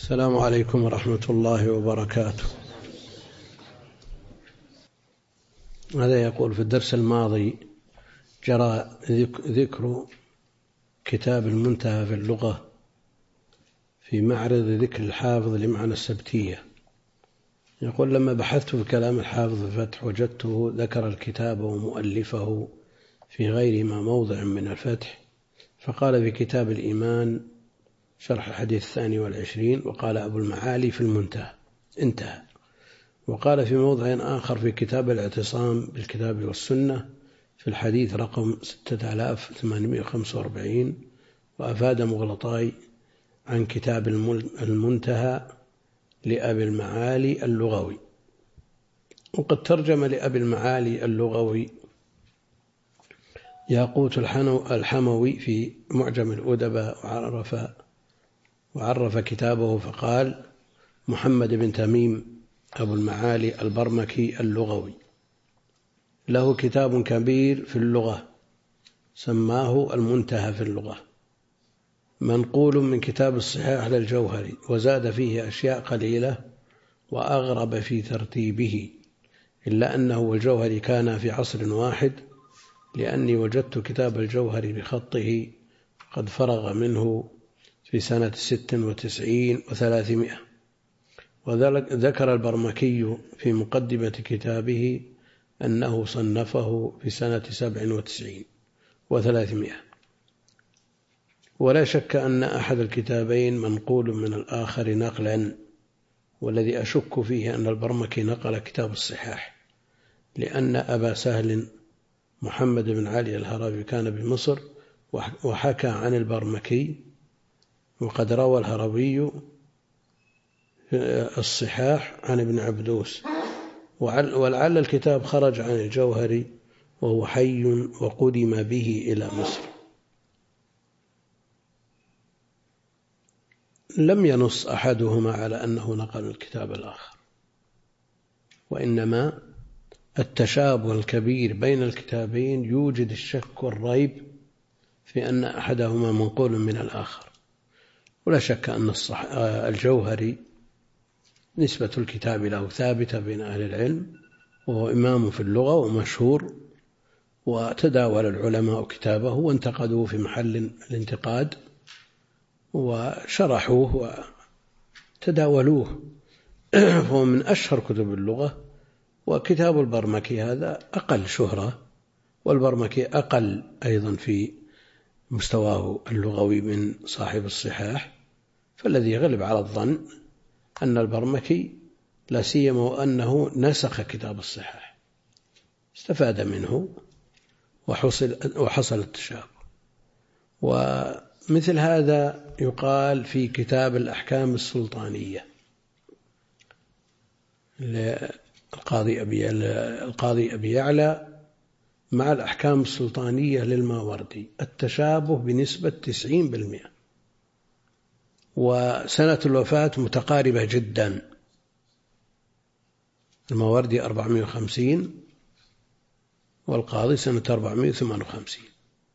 السلام عليكم ورحمة الله وبركاته. هذا يقول: في الدرس الماضي جرى ذكر كتاب المنتهى في اللغة في معرض ذكر الحافظ لمعنى السبتية. يقول: لما بحثت في كلام الحافظ الفتح وجدته ذكر الكتاب ومؤلفه في غير ما موضع من الفتح، فقال في كتاب الإيمان شرح الحديث 22 وقال أبو المعالي في المنتهى انتهى. وقال في موضع آخر في كتاب الاعتصام بالكتاب والسنة في الحديث رقم 6845، وأفاد مغلطاي عن كتاب المنتهى لأبي المعالي اللغوي. وقد ترجم لأبي المعالي اللغوي ياقوت الحموي في معجم الأدباء وعرف كتابه فقال: محمد بن تميم أبو المعالي البرمكي اللغوي له كتاب كبير في اللغة سماه المنتهى في اللغة، منقول من كتاب الصحاح للجوهري، وزاد فيه أشياء قليلة وأغرب في ترتيبه، إلا أنه والجوهري كان في عصر واحد، لأني وجدت كتاب الجوهري بخطه قد فرغ منه في سنة 96 و300. وذكر البرمكي في مقدمة كتابه أنه صنفه في سنة 97 و300. ولا شك أن أحد الكتابين منقول من الآخر نقلا، والذي أشك فيه أن البرمكي نقل كتاب الصحاح، لأن أبا سهل محمد بن علي الهروي كان بمصر وحكى عن البرمكي، وقد روى الهروي الصحاح عن ابن عبدوس، ولعل الكتاب خرج عن الجوهري وهو حي وقدم به إلى مصر. لم ينص أحدهما على أنه نقل الكتاب الآخر، وإنما التشابه الكبير بين الكتابين يوجد الشك والريب في أن أحدهما منقول من الآخر. ولا شك أن الجوهري نسبة الكتاب له ثابتة بين أهل العلم، وهو إمام في اللغة ومشهور، وتداول العلماء كتابه وانتقدوه في محل الانتقاد وشرحوه وتداولوه، فهو من أشهر كتب اللغة. وكتاب البرمكي هذا أقل شهرة، والبرمكي أقل أيضا في مستواه اللغوي من صاحب الصحاح، فالذي يغلب على الظن أن البرمكي، لا سيما وأنه نسخ كتاب الصحاح، استفاد منه وحصل التشابه. ومثل هذا يقال في كتاب الأحكام السلطانية القاضي أبي يعلى مع الأحكام السلطانية للماوردي، التشابه بنسبة 90%، وسنة الوفاة متقاربة جدا، الماوردي 450 والقاضي سنة 458.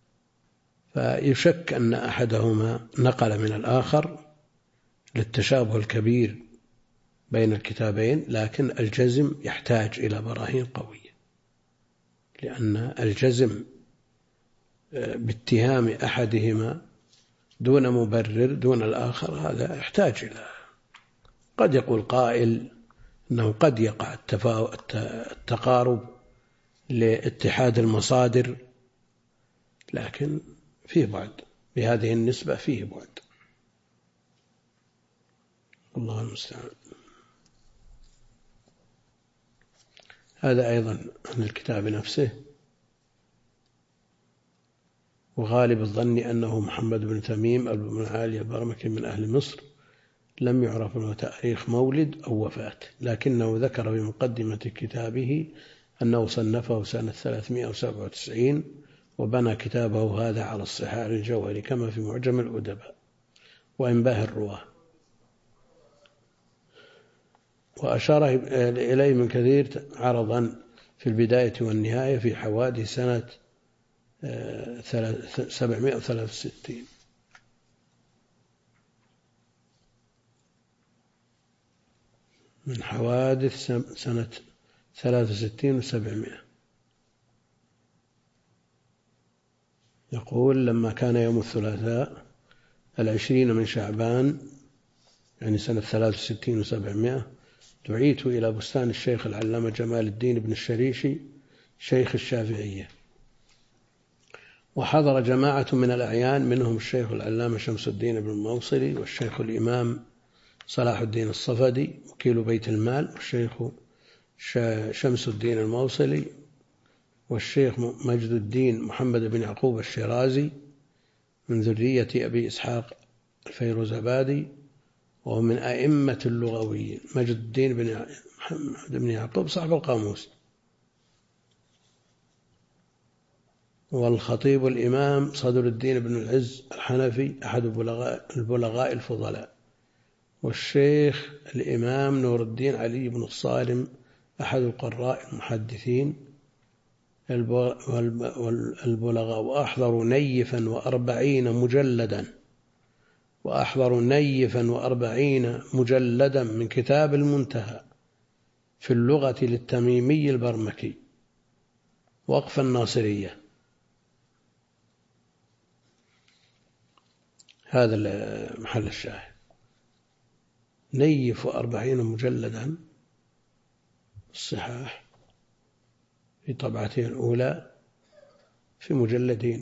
فيشك أن أحدهما نقل من الآخر للتشابه الكبير بين الكتابين، لكن الجزم يحتاج إلى براهين قوية، لأن الجزم باتهام أحدهما دون مبرر دون الآخر هذا يحتاج إلى، قد يقول قائل أنه قد يقع التقارب لاتحاد المصادر، لكن فيه بعد، بهذه النسبة فيه بعد، الله المستعان. هذا أيضا عن الكتاب نفسه. وغالب الظن أنه محمد بن تميم أبو المعالي البرمكي من أهل مصر، لم يعرف له تاريخ مولد أو وفاة، لكنه ذكر في مقدمة كتابه أنه صنفه سنة 397، وبنى كتابه هذا على الصحاح الجوهري كما في معجم الأدباء وإنباه الرواه. وأشار إليه من كثير عرضا في البداية والنهاية في حوادث سنة 763. من حوادث سنة 63 و700. يقول: لما كان يوم الثلاثاء 20 من شعبان، يعني سنة 63 و700، دعيت إلى بستان الشيخ العلامة جمال الدين بن الشريشي شيخ الشافعية، وحضر جماعة من الأعيان، منهم الشيخ العلامة شمس الدين بن الموصلي، والشيخ الإمام صلاح الدين الصفدي وكيل بيت المال، والشيخ شمس الدين الموصلي، والشيخ مجد الدين محمد بن يعقوب الشيرازي من ذرية أبي إسحاق الفيروزابادي، وهو من أئمة اللغويين. مجد الدين بن محمد بن يعقوب صاحب القاموس. والخطيب الإمام صدر الدين بن العز الحنفي أحد البلغاء الفضلاء، والشيخ الإمام نور الدين علي بن الصارم أحد القراء المحدثين البلغاء، وأحضروا نيفا و40 مجلدا من كتاب المنتهى في اللغة للتميمي البرمكي وقف الناصرية. هذا محل الشاهد. نيف 40 مجلدا الصحاح في طبعته الأولى في مجلدين،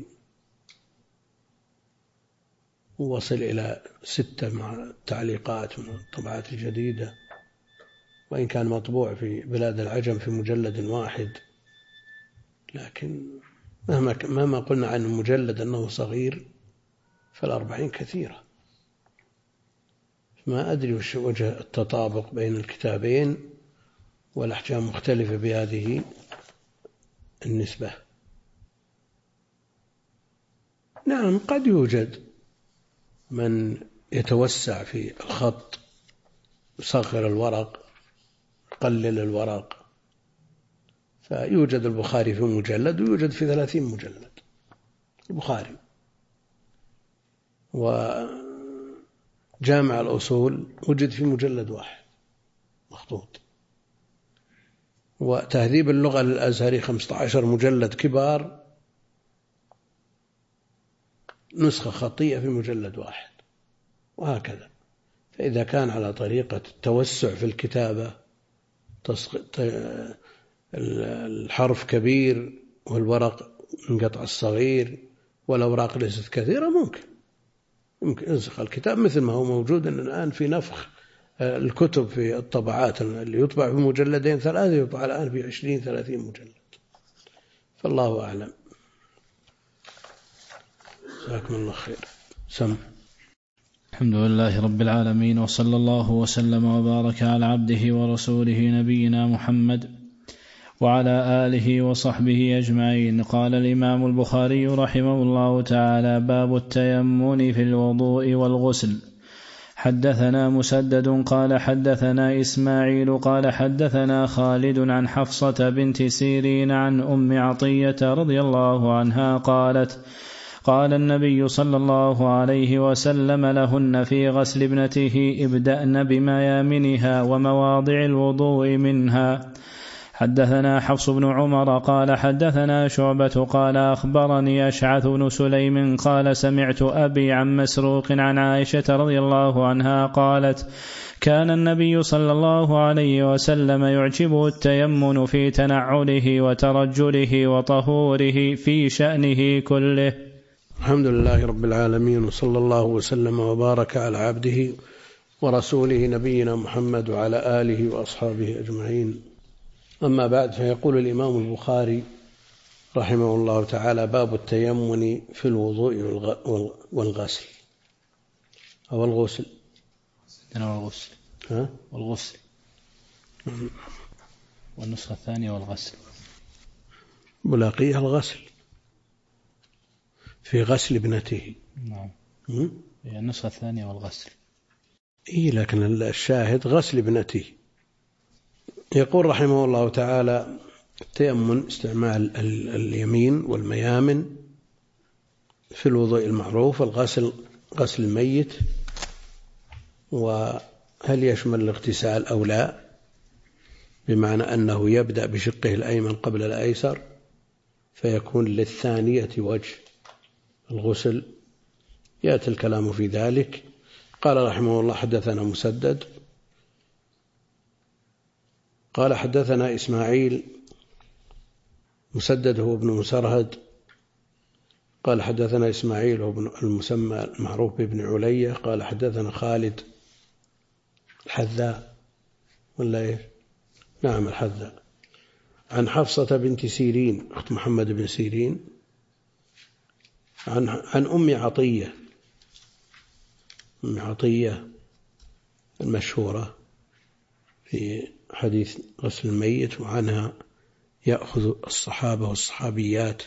ووصل إلى 6 مع التعليقات من الطبعات الجديدة، وإن كان مطبوع في بلاد العجم في مجلد واحد، لكن مهما قلنا عن المجلد أنه صغير، فال40 كثيرة. ما أدري وجه التطابق بين الكتابين، والأحكام مختلفة بهذه النسبة. نعم، قد يوجد من يتوسع في الخط، يصغر الورق، يقلل الورق، فيوجد البخاري في مجلد، ويوجد في 30 مجلد البخاري. وجامع الأصول وجد في مجلد واحد مخطوط. وتهذيب اللغة للأزهري 15 مجلد كبار، نسخة خطية في مجلد واحد، وهكذا. فإذا كان على طريقة التوسع في الكتابة، الحرف كبير والورق انقطع الصغير والأوراق ليست كثيرة، ممكن ينسخ الكتاب، مثل ما هو موجود الآن في نفخ الكتب في الطبعات، اللي يطبع في مجلدين 3 يطبع الآن في 20-30 مجلد. فالله أعلم. جزاكم الله خير. سم. الحمد لله رب العالمين، وصلى الله وسلم وبارك على عبده ورسوله نبينا محمد وعلى آله وصحبه أجمعين. قال الإمام البخاري رحمه الله تعالى: باب التيمم في الوضوء والغسل. حدثنا مسدد قال حدثنا إسماعيل قال حدثنا خالد عن حفصة بنت سيرين عن أم عطية رضي الله عنها قالت: قال النبي صلى الله عليه وسلم لهن في غسل ابنته: ابدأن بميامنها ومواضع الوضوء منها. حدثنا حفص بن عمر قال حدثنا شعبة قال أخبرني أشعث بن سليم قال سمعت أبي عن مسروق عن عائشة رضي الله عنها قالت: كان النبي صلى الله عليه وسلم يعجبه التيمن في تنعله وترجله وطهوره في شأنه كله. الحمد لله رب العالمين، وصلى الله وسلم وبارك على عبده ورسوله نبينا محمد وعلى آله وأصحابه أجمعين. أما بعد، فيقول الإمام البخاري رحمه الله تعالى: باب التيمم في الوضوء والغسل أو الغسل. والغسل والنسخة الثانية والغسل. بلاقيها الغسل في غسل ابنته. نعم. النسخة الثانية والغسل. لكن الشاهد غسل ابنته. يقول رحمه الله تعالى: التيمم استعمال اليمين والميامن في الوضوء المعروف، الغسل غسل الميت، وهل يشمل الاغتسال أو لا؟ بمعنى أنه يبدأ بشقه الأيمن قبل الأيسر، فيكون للثانية وجه الغسل. يأتي الكلام في ذلك. قال رحمه الله: حدثنا مسدد قال حدثنا إسماعيل، مسدد هو ابن مسرهد، قال حدثنا إسماعيل هو ابن المسمى المعروف بابن علية، قال حدثنا خالد الحذاء ولا إيه؟ نعم الحذاء، عن حفصة بنت سيرين أخت محمد بن سيرين، عن أم عطية، أم عطية المشهورة في حديث غسل الميت، وعنها يأخذ الصحابة والصحابيات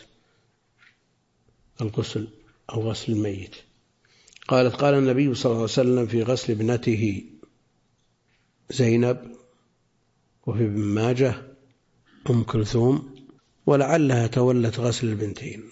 الغسل أو غسل الميت. قالت: قال النبي صلى الله عليه وسلم في غسل ابنته زينب، وفي ابن ماجه أم كلثوم، ولعلها تولت غسل البنتين.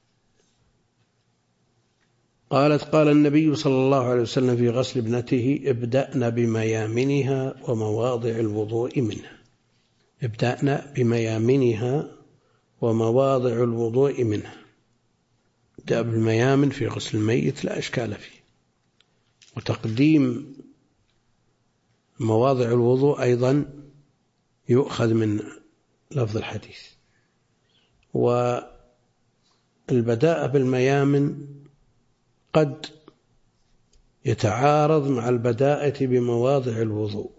قالت: قال النبي صلى الله عليه وسلم في غسل ابنته: ابدأن بميامنها ومواضع الوضوء منها. ابدأن بميامنها ومواضع الوضوء منها. ابدأ بالميامن في غسل الميت لا إشكال فيه، وتقديم مواضع الوضوء أيضا يؤخذ من لفظ الحديث. والبداء بالميامن قد يتعارض مع البداءة بمواضع الوضوء.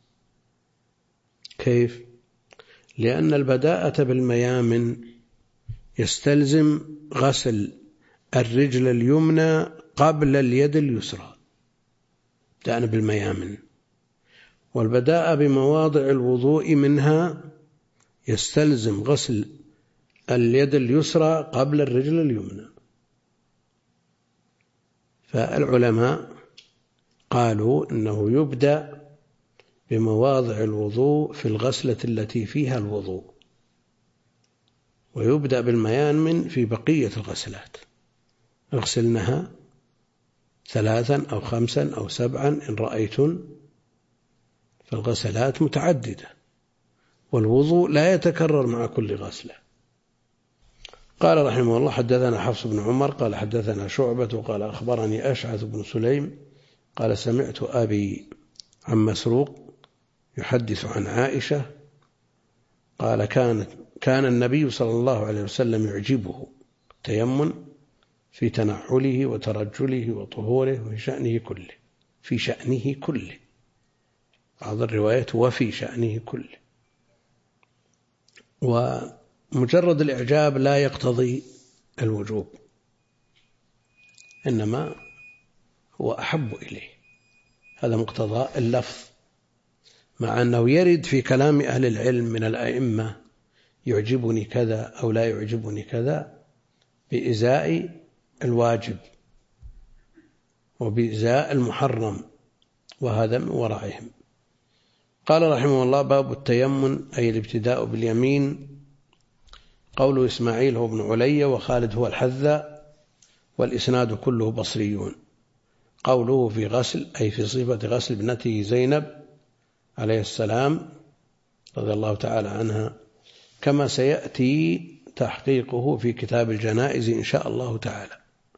كيف؟ لأن البداءة بالميامن يستلزم غسل الرجل اليمنى قبل اليد اليسرى، بدأنا بالميامن. والبداءة بمواضع الوضوء منها يستلزم غسل اليد اليسرى قبل الرجل اليمنى. فالعلماء قالوا إنه يبدأ بمواضع الوضوء في الغسلة التي فيها الوضوء، ويبدأ بالميامن في بقية الغسلات. اغسلنها 3 أو 5 أو 7 إن رأيتن، فالغسلات متعددة، والوضوء لا يتكرر مع كل غسلة. قال رحمه الله: حدثنا حفص بن عمر قال حدثنا شعبة قال أخبرني أشعث بن سليم قال سمعت أبي عن مسروق يحدث عن عائشة قال كان النبي صلى الله عليه وسلم يعجبه التيمم في تنعله وترجله وطهوره في شأنه كله. بعض الروايات وفي شأنه كله. ومجرد الإعجاب لا يقتضي الوجوب، إنما هو أحب إليه، هذا مقتضى اللفظ، مع أنه يرد في كلام أهل العلم من الأئمة يعجبني كذا أو لا يعجبني كذا بإزاء الواجب وبإزاء المحرم، وهذا من ورعهم. قال رحمه الله: باب التيمم أي الابتداء باليمين. قوله إسماعيل هو ابن علية وخالد هو الحذاء، والإسناد كله بصريون. قوله في غسل أي في صفة غسل ابنته زينب عليه السلام رضي الله تعالى عنها، كما سيأتي تحقيقه في كتاب الجنائز إن شاء الله تعالى.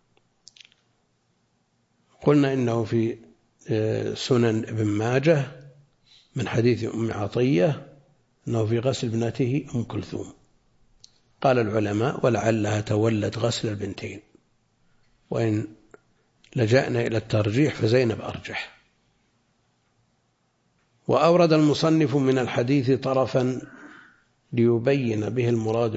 قلنا إنه في سنن ابن ماجه من حديث أم عطية أنه في غسل ابنته أم كلثوم. قال العلماء: ولعلها تولت غسل البنتين، وإن لجأنا إلى الترجيح فزينب أرجح. وأورد المصنف من الحديث طرفا ليبين به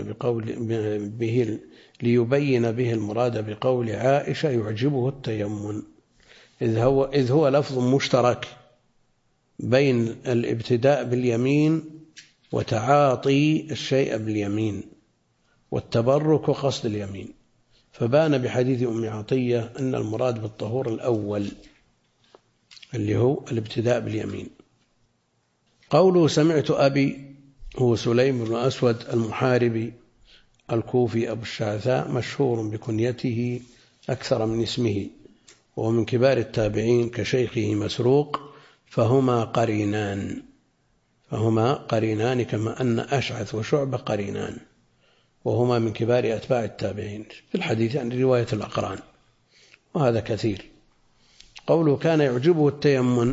المراد بقول عائشة يعجبه التيمم، إذ هو لفظ مشترك بين الابتداء باليمين وتعاطي الشيء باليمين والتبرك وقصد اليمين، فبان بحديث أم عطية أن المراد بالطهور الأول اللي هو الابتداء باليمين. قوله سمعت أبي هو سليم بن أسود المحاربي الكوفي أبو الشعثاء، مشهور بكنيته أكثر من اسمه، وهو من كبار التابعين كشيخه مسروق، فهما قرينان، فهما قرينان كما أن أشعث وشعبة قرينان، وهما من كبار أتباع التابعين في الحديث عن رواية الأقران، وهذا كثير. قوله كان يعجبه التيمم،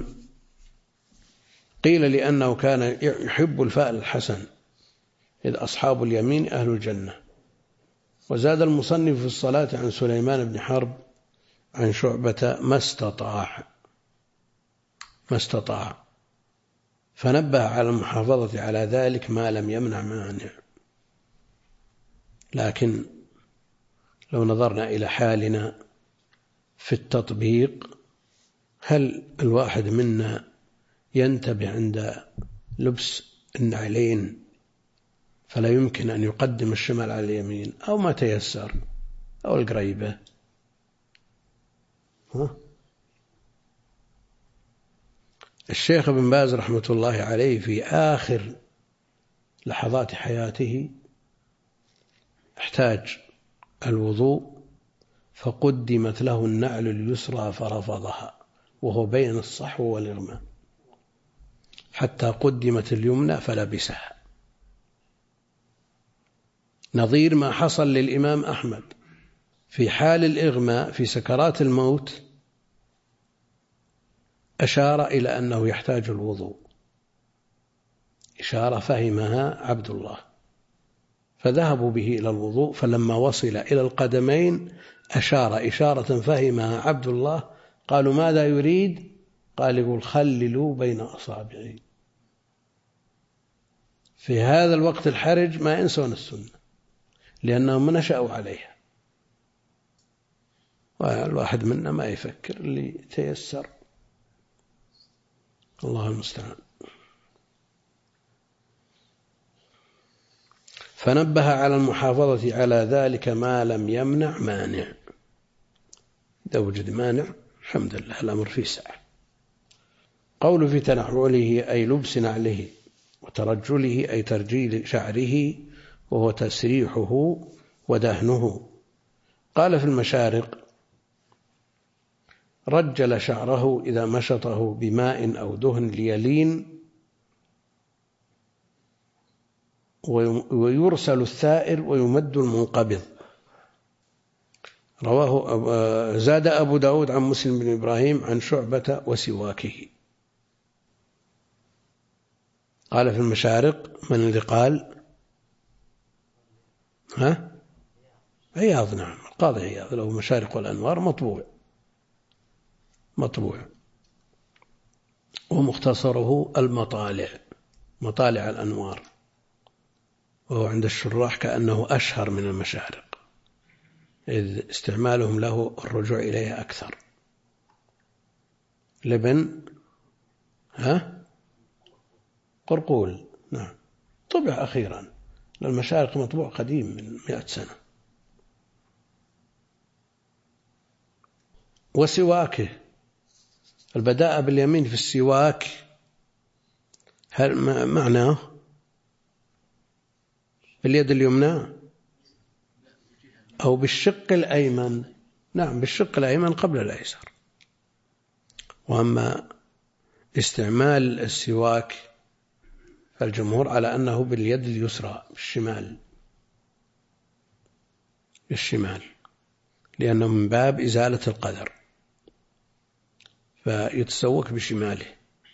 قيل لأنه كان يحب الفأل الحسن، إذ أصحاب اليمين أهل الجنة. وزاد المصنف في الصلاة عن سليمان بن حرب عن شعبة ما استطاع، فنبه على المحافظة على ذلك ما لم يمنع مانع. لكن لو نظرنا إلى حالنا في التطبيق، هل الواحد منا ينتبه عند لبس النعلين فلا يمكن أن يقدم الشمال على اليمين، أو ما تيسر، أو القريبة؟ الشيخ ابن باز رحمة الله عليه في آخر لحظات حياته احتاج الوضوء، فقدمت له النعل اليسرى فرفضها وهو بين الصحو والإغماء، حتى قدمت اليمنى فلبسها، نظير ما حصل للإمام أحمد في حال الإغماء في سكرات الموت، أشار إلى أنه يحتاج الوضوء، إشارة فهمها عبد الله، فذهبوا به إلى الوضوء، فلما وصل إلى القدمين أشار إشارة فهمها عبد الله. قالوا ماذا يريد؟ قال يقول خللوا بين أصابعي. في هذا الوقت الحرج ما ينسون السنة، لأنهم نشأوا عليها، والواحد منا ما يفكر اللي تيسر، الله المستعان. فنبه على المحافظة على ذلك ما لم يمنع مانع. إذا وجد مانع الحمد لله، الأمر فيه سعة. قول في تنعله أي لبس نعله، وترجله أي ترجيل شعره وهو تسريحه ودهنه. قال في المشارق رجل شعره إذا مشطه بماء أو دهن ليلين، ويرسل الثائر ويمد المنقبض. رواه زاد أبو داود عن مسلم بن إبراهيم عن شعبة وسواكه. قال في المشارق من الذي قال؟ عياض. نعم، القاضي عياض له مشارق والأنوار مطبوع، ومختصره المطالع، مطالع الأنوار، وهو عند الشراح كأنه أشهر من المشارق، إذ استعمالهم له الرجوع إليه أكثر. لبن قرقول، نعم، طبع أخيرا، للمشارق مطبوع قديم من 100 سنة. وسواكه، البداء باليمين في السواك، هل معناه باليد اليمنى أو بالشق الأيمن؟ نعم، بالشق الأيمن قبل الأيسر. وأما استعمال السواك فالجمهور على أنه باليد اليسرى، بالشمال، لأنه من باب إزالة القدر، فيتسوك بشماله.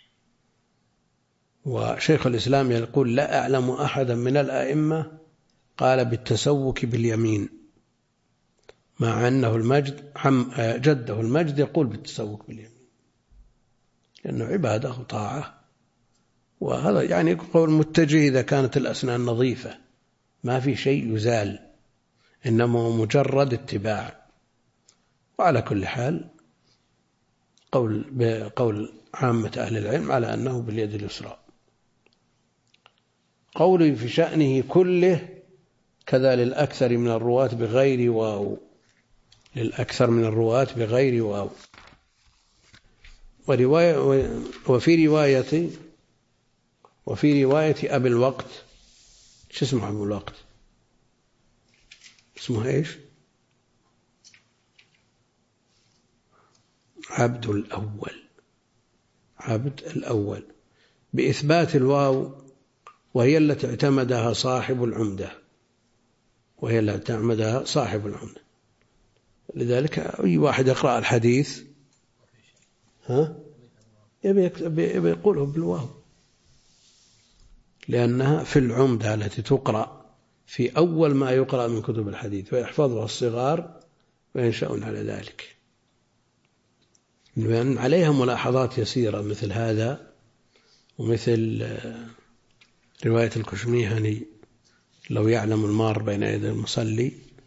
وشيخ الإسلام يقول لا أعلم أحدا من الأئمة قال بالتسوك باليمين، مع أنه جده المجد يقول بالتسوك باليمين، لأنه عبادة وطاعة، وهذا يعني قول متجه إذا كانت الأسنان نظيفة ما في شيء يزال، إنما مجرد اتباع. وعلى كل حال بقول عامة أهل العلم على أنه باليد اليسرى. قولي في شأنه كله كذا للأكثر من الرواة بغير واو، للأكثر من الرواة بغير واو. وفي رواية أبي الوقت، شو اسمه أبو الوقت؟ اسمه إيش؟ عبد الأول. بإثبات الواو، وهي التي اعتمدها صاحب العمدة. لذلك أي واحد يقرأ الحديث يبي يقوله بالواو، لأنها في العمدة التي تقرأ في أول ما يقرأ من كتب الحديث، ويحفظها الصغار وينشأون على ذلك، لأن عليها ملاحظات يسيرة مثل هذا، ومثل رواية الكشميهني لو يعلم المار بين يدي المصلي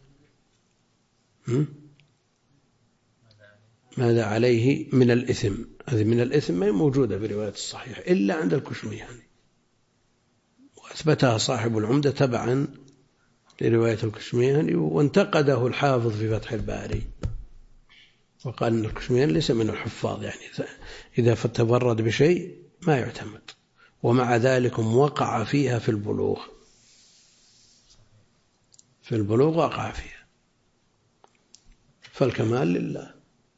ماذا عليه من الإثم. هذه من الإثم ما هي موجودة في رواية الصحيح إلا عند الكشميهني، وأثبتها صاحب العمدة تبعا لرواية الكشميهني، وانتقده الحافظ في فتح الباري وقال أن الكشميهني ليس من الحفاظ، يعني إذا تبرد بشيء ما يعتمد، ومع ذلك وقع فيها في البلوغ وقع فيها، فالكمال لله.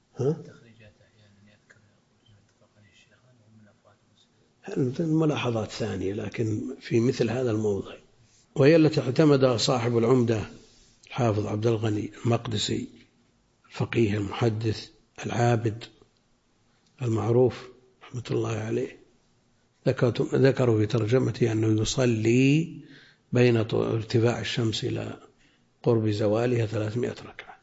ملاحظات ثانية لكن في مثل هذا الموضع. وهي التي اعتمدها صاحب العمدة الحافظ عبد الغني المقدسي الفقيه المحدث العابد المعروف رحمة الله عليه. ذكروا في ترجمته أنه يصلي بين ارتفاع الشمس إلى قرب زوالها 300 ركعة.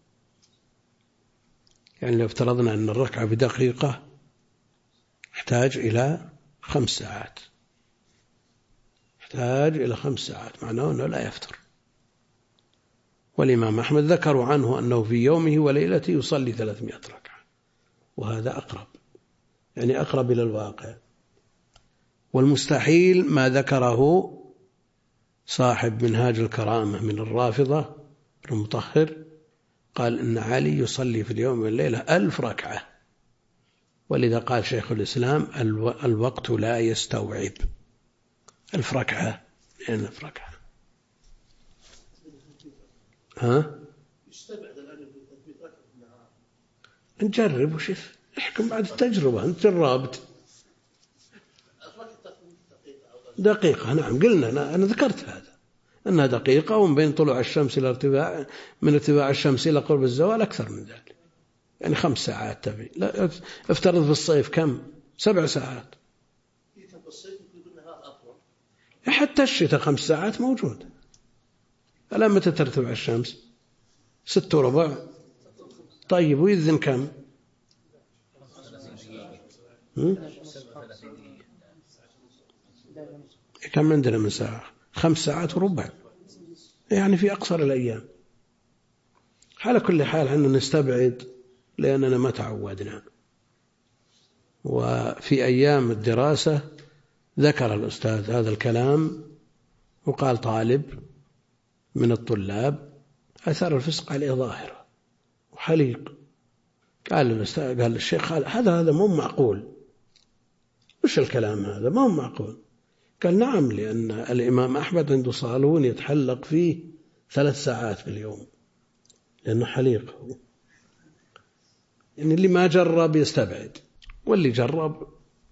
يعني لو افترضنا أن الركعة بدقيقة احتاج إلى 5 ساعات، معناه أنه لا يفتر. والإمام أحمد ذكروا عنه أنه في يومه وليلته يصلي 300 ركعة، وهذا أقرب إلى الواقع. والمستحيل ما ذكره صاحب منهاج الكرامة من الرافضة المطهر، قال إن علي يصلي في اليوم والليلة 1000 ركعة، ولذا قال شيخ الإسلام الوقت لا يستوعب 1000 ركعة. 1000 ركعة نجرب وشوف، احكم بعد التجربة، أنت جربت دقيقة. نعم قلنا أنا ذكرت هذا أنها دقيقة، ومن بين طلوع الشمس إلى من ارتفاع الشمس إلى قرب الزوال أكثر من ذلك، يعني 5 ساعات تبي. لا افترض في الصيف كم؟ 7 ساعات. حتى الشتاء 5 ساعات موجود. ألا متى ترتفع الشمس؟ 6:15. طيب ويذن كم؟ كم عندنا من ساعة؟ 5 ساعات وربع، يعني في أقصر الأيام. على كل حال أننا نستبعد لأننا ما تعودنا. وفي أيام الدراسة ذكر الأستاذ هذا الكلام، وقال طالب من الطلاب أثار الفسق عليه ظاهرة وحليق. قال الشيخ هذا مو معقول. وش الكلام هذا؟ ما هو معقول. قال نعم، لأن الإمام أحمد عنده صالون يتحلق فيه 3 ساعات باليوم لأنه حليق. يعني اللي ما جرب يستبعد، واللي جرب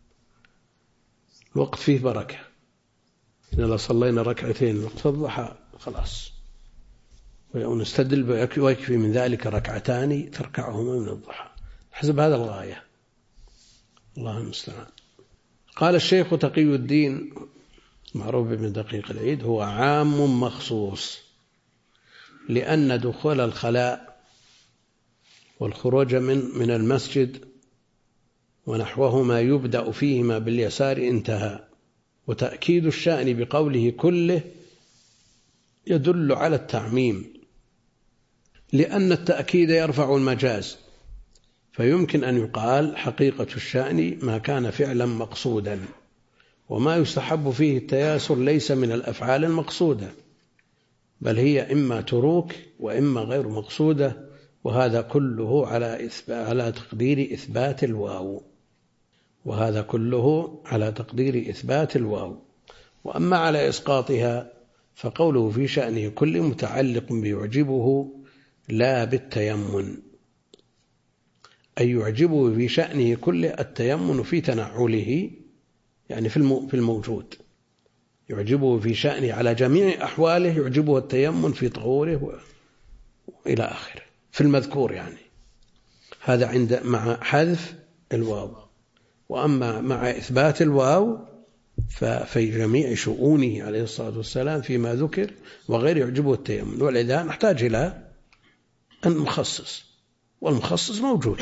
الوقت فيه بركة. إن لو صلينا ركعتين وقت الضحى خلاص، ونستدل ويكفي من ذلك 2 ركعتان تركعهما من الضحى، حسب هذا الغاية. الله المستعان. قال الشيخ تقي الدين معروف بن دقيق العيد: هو عام مخصوص، لأن دخول الخلاء والخروج من المسجد ونحوهما يبدأ فيهما باليسار انتهى. وتأكيد الشأن بقوله كله يدل على التعميم، لأن التأكيد يرفع المجاز، فيمكن أن يقال حقيقة الشأن ما كان فعلا مقصودا، وما يستحب فيه التياسر ليس من الأفعال المقصودة، بل هي إما تروك وإما غير مقصودة، وهذا كله على تقدير إثبات الواو. وأما على إسقاطها فقوله في شأنه كل متعلق بيعجبه لا بالتيمن، أي يعجبه في شأنه كل التيمن في تنعله، يعني في الموجود، يعجبه في شأنه على جميع أحواله، يعجبه التيمم في طهوره إلى آخره في المذكور يعني. هذا مع حذف الواو. وأما مع إثبات الواو ففي جميع شؤونه عليه الصلاة والسلام فيما ذكر وغير يعجبه التيمم، ولذا نحتاج إلى أن نخصص، والمخصص موجود.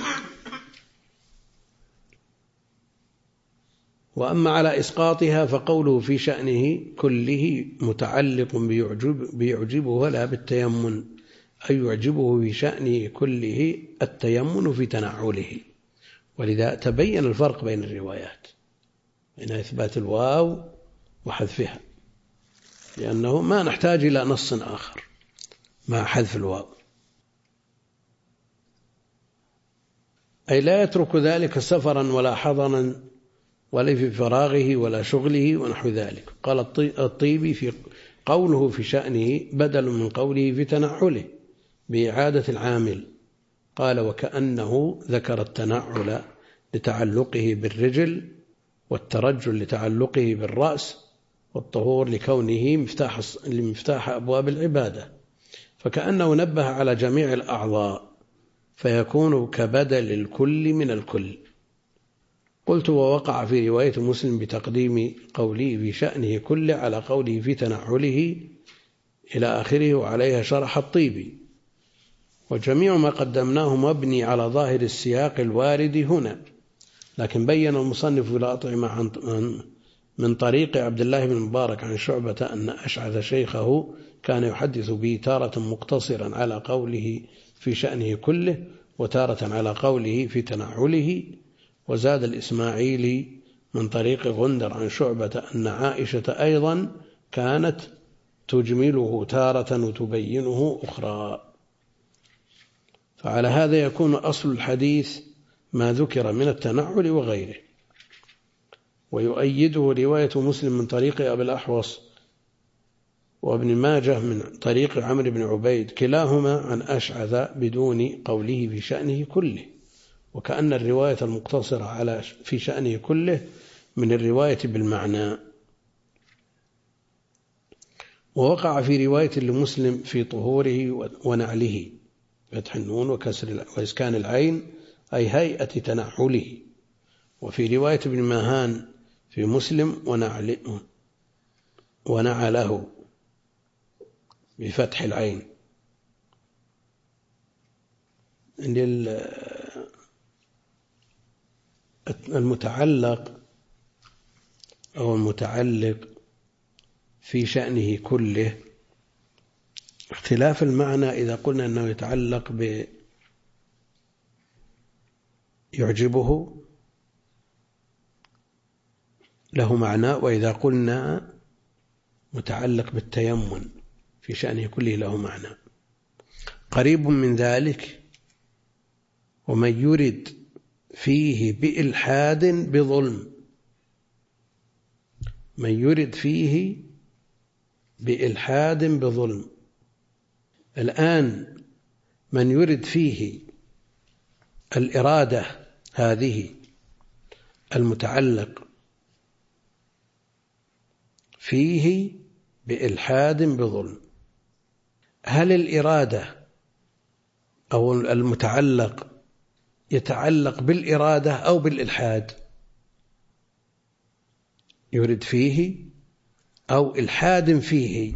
وأما على إسقاطها فقوله في شأنه كله متعلق بيعجبه ولا بالتيمم، أي يعجبه في شأنه كله التيمم في تنعله. ولذا تبين الفرق بين الروايات، بين إثبات الواو وحذفها، لأنه ما نحتاج إلى نص آخر مع حذف الواو. أي لا يترك ذلك سفرا ولا حضرا ولا في فراغه ولا شغله ونحو ذلك. قال الطيبي في قوله في شأنه بدل من قوله في تنعله بإعادة العامل. قال وكأنه ذكر التنعل لتعلقه بالرجل، والترجل لتعلقه بالرأس، والطهور لكونه مفتاح أبواب العبادة، فكأنه نبه على جميع الأعضاء فيكون كبدل الكل من الكل. قلت ووقع في رواية مسلم بتقديم قوله في شأنه كله على قوله في تنعله إلى آخره، وعليها شرح الطيبي. وجميع ما قدمناه مبني على ظاهر السياق الوارد هنا، لكن بين المصنف في الأطعمة من طريق عبد الله بن مبارك عن شعبة أن أشعث شيخه كان يحدث به تارة مقتصرا على قوله في شأنه كله، وتارة على قوله في تنعله. وزاد الإسماعيلي من طريق غندر عن شعبة أن عائشة أيضا كانت تجمله تارة وتبينه أخرى. فعلى هذا يكون أصل الحديث ما ذكر من التنعل وغيره. ويؤيده رواية مسلم من طريق أبي الأحوص وابن ماجه من طريق عمرو بن عبيد كلاهما عن أشعث بدون قوله في شأنه كله، وكأن الرواية المقتصرة على في شأنه كله من الرواية بالمعنى. ووقع في رواية لمسلم في طهوره ونعله فتح النون وإسكان العين أي هيئة تنعله. وفي رواية ابن ماهان في مسلم ونعله بفتح العين. المتعلق أو المتعلق في شأنه كله اختلاف المعنى. إذا قلنا أنه يتعلق يعجبه له معنى، وإذا قلنا متعلق بالتيمم في شأنه كله له معنى. قريب من ذلك ومن يرد فيه بإلحاد بظلم، من يرد فيه بإلحاد بظلم. الآن من يرد فيه الإرادة هذه المتعلق فيه بإلحاد بظلم، هل الإرادة أو المتعلق يتعلق بالإرادة أو بالإلحاد؟ يرد فيه أو إلحاد فيه،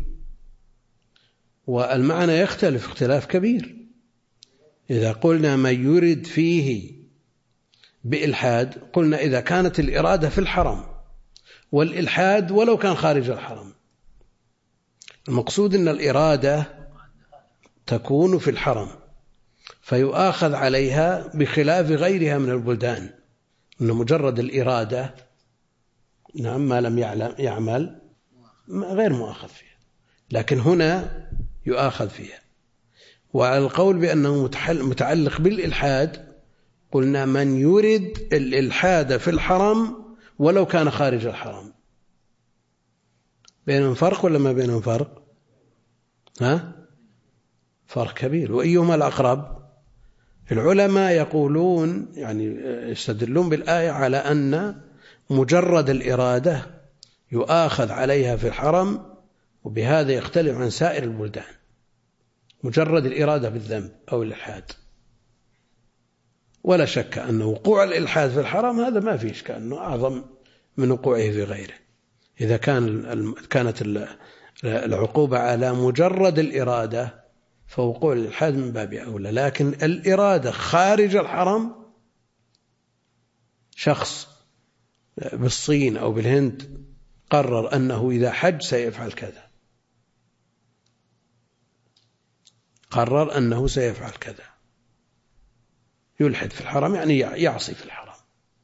والمعنى يختلف اختلاف كبير. إذا قلنا من يرد فيه بإلحاد قلنا إذا كانت الإرادة في الحرم، والإلحاد ولو كان خارج الحرم. المقصود أن الإرادة تكون في الحرم فيؤاخذ عليها بخلاف غيرها من البلدان، أن مجرد الإرادة نعم ما لم يعمل غير مؤاخذ فيها، لكن هنا يؤاخذ فيها. وعلى القول بأنه متعلق بالإلحاد قلنا من يرد الإلحاد في الحرم ولو كان خارج الحرم. بينهم فرق ولا ما بينهم فرق؟ فرق كبير. وأيهما الأقرب؟ العلماء يقولون يعني يستدلون بالآية على أن مجرد الإرادة يؤاخذ عليها في الحرم، وبهذا يختلف عن سائر البلدان. مجرد الإرادة بالذنب أو الإلحاد. ولا شك أن وقوع الإلحاد في الحرم هذا ما فيش، كأنه أعظم من وقوعه في غيره. إذا كانت العقوبة على مجرد الإرادة فوقوع الإلحاد من باب أولى. لكن الإرادة خارج الحرم، شخص بالصين أو بالهند قرر أنه إذا حج سيفعل كذا، قرر أنه سيفعل كذا، يلحد في الحرم يعني يعصي في الحرم.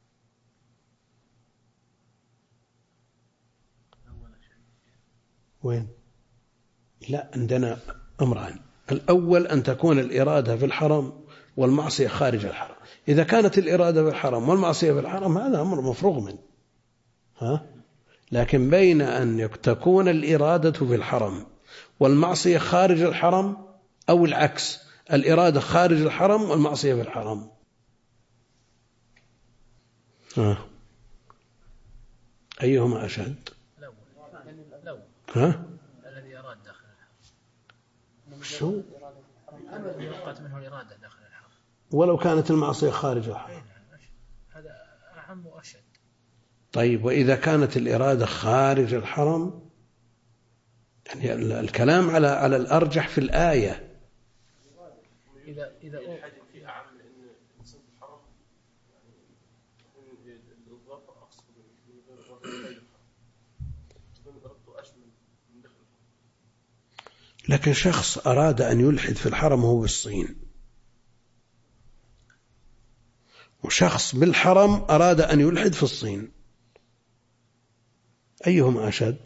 وين؟ لا، عندنا أمران. الأول أن تكون الإرادة في الحرم والمعصية خارج الحرم. إذا كانت الإرادة في الحرم والمعصية في الحرم هذا أمر مفروغ منه. لكن بين أن تكون الإرادة في الحرم والمعصية خارج الحرم، أو العكس، الإرادة خارج الحرم والمعصية في الحرم، أيهما أشد؟ الذي أراد داخل الحرم. شو؟ يوقت منه الإرادة داخل الحرم ولو كانت المعصية خارج الحرم، هذا أعم وأشد. طيب، وإذا كانت الإرادة خارج الحرم، يعني الكلام على الأرجح في الآية. إذا لكن شخص أراد أن يلحد في الحرم وهو بالصين، وشخص بالحرم أراد أن يلحد في الصين، أيهم أشد؟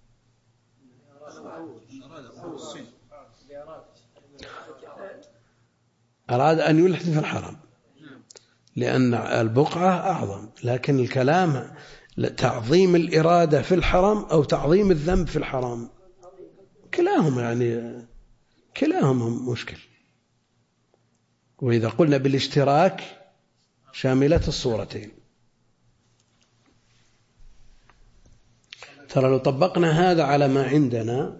أراد أن يلحد في الحرم لأن البقعة أعظم. لكن الكلام تعظيم الإرادة في الحرم أو تعظيم الذنب في الحرم، كلاهما يعني كلاهما مشكل. وإذا قلنا بالاشتراك شاملة الصورتين. ترى لو طبقنا هذا على ما عندنا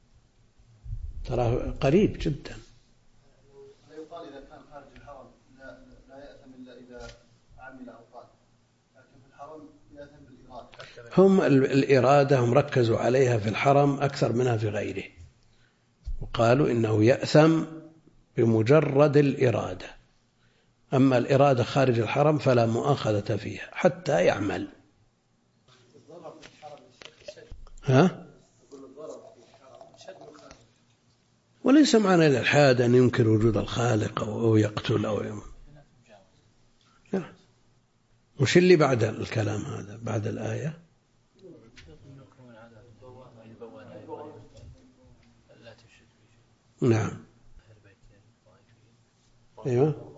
ترى قريب جدا. لا يقال إذا كان خارج الحرم لا يأثم إلا إذا عمل أو قال، لكن في الحرم يأثم بالإرادة. هم الإرادة هم ركزوا عليها في الحرم أكثر منها في غيره، وقالوا إنه يأثم بمجرد الإرادة. أما الإرادة خارج الحرم فلا مؤاخذة فيها حتى يعمل. وليس معنى الإلحاد أن ينكر وجود الخالق أو يقتل أو يموت. مش اللي بعد الكلام هذا بعد الآية؟ نعم. أيوة.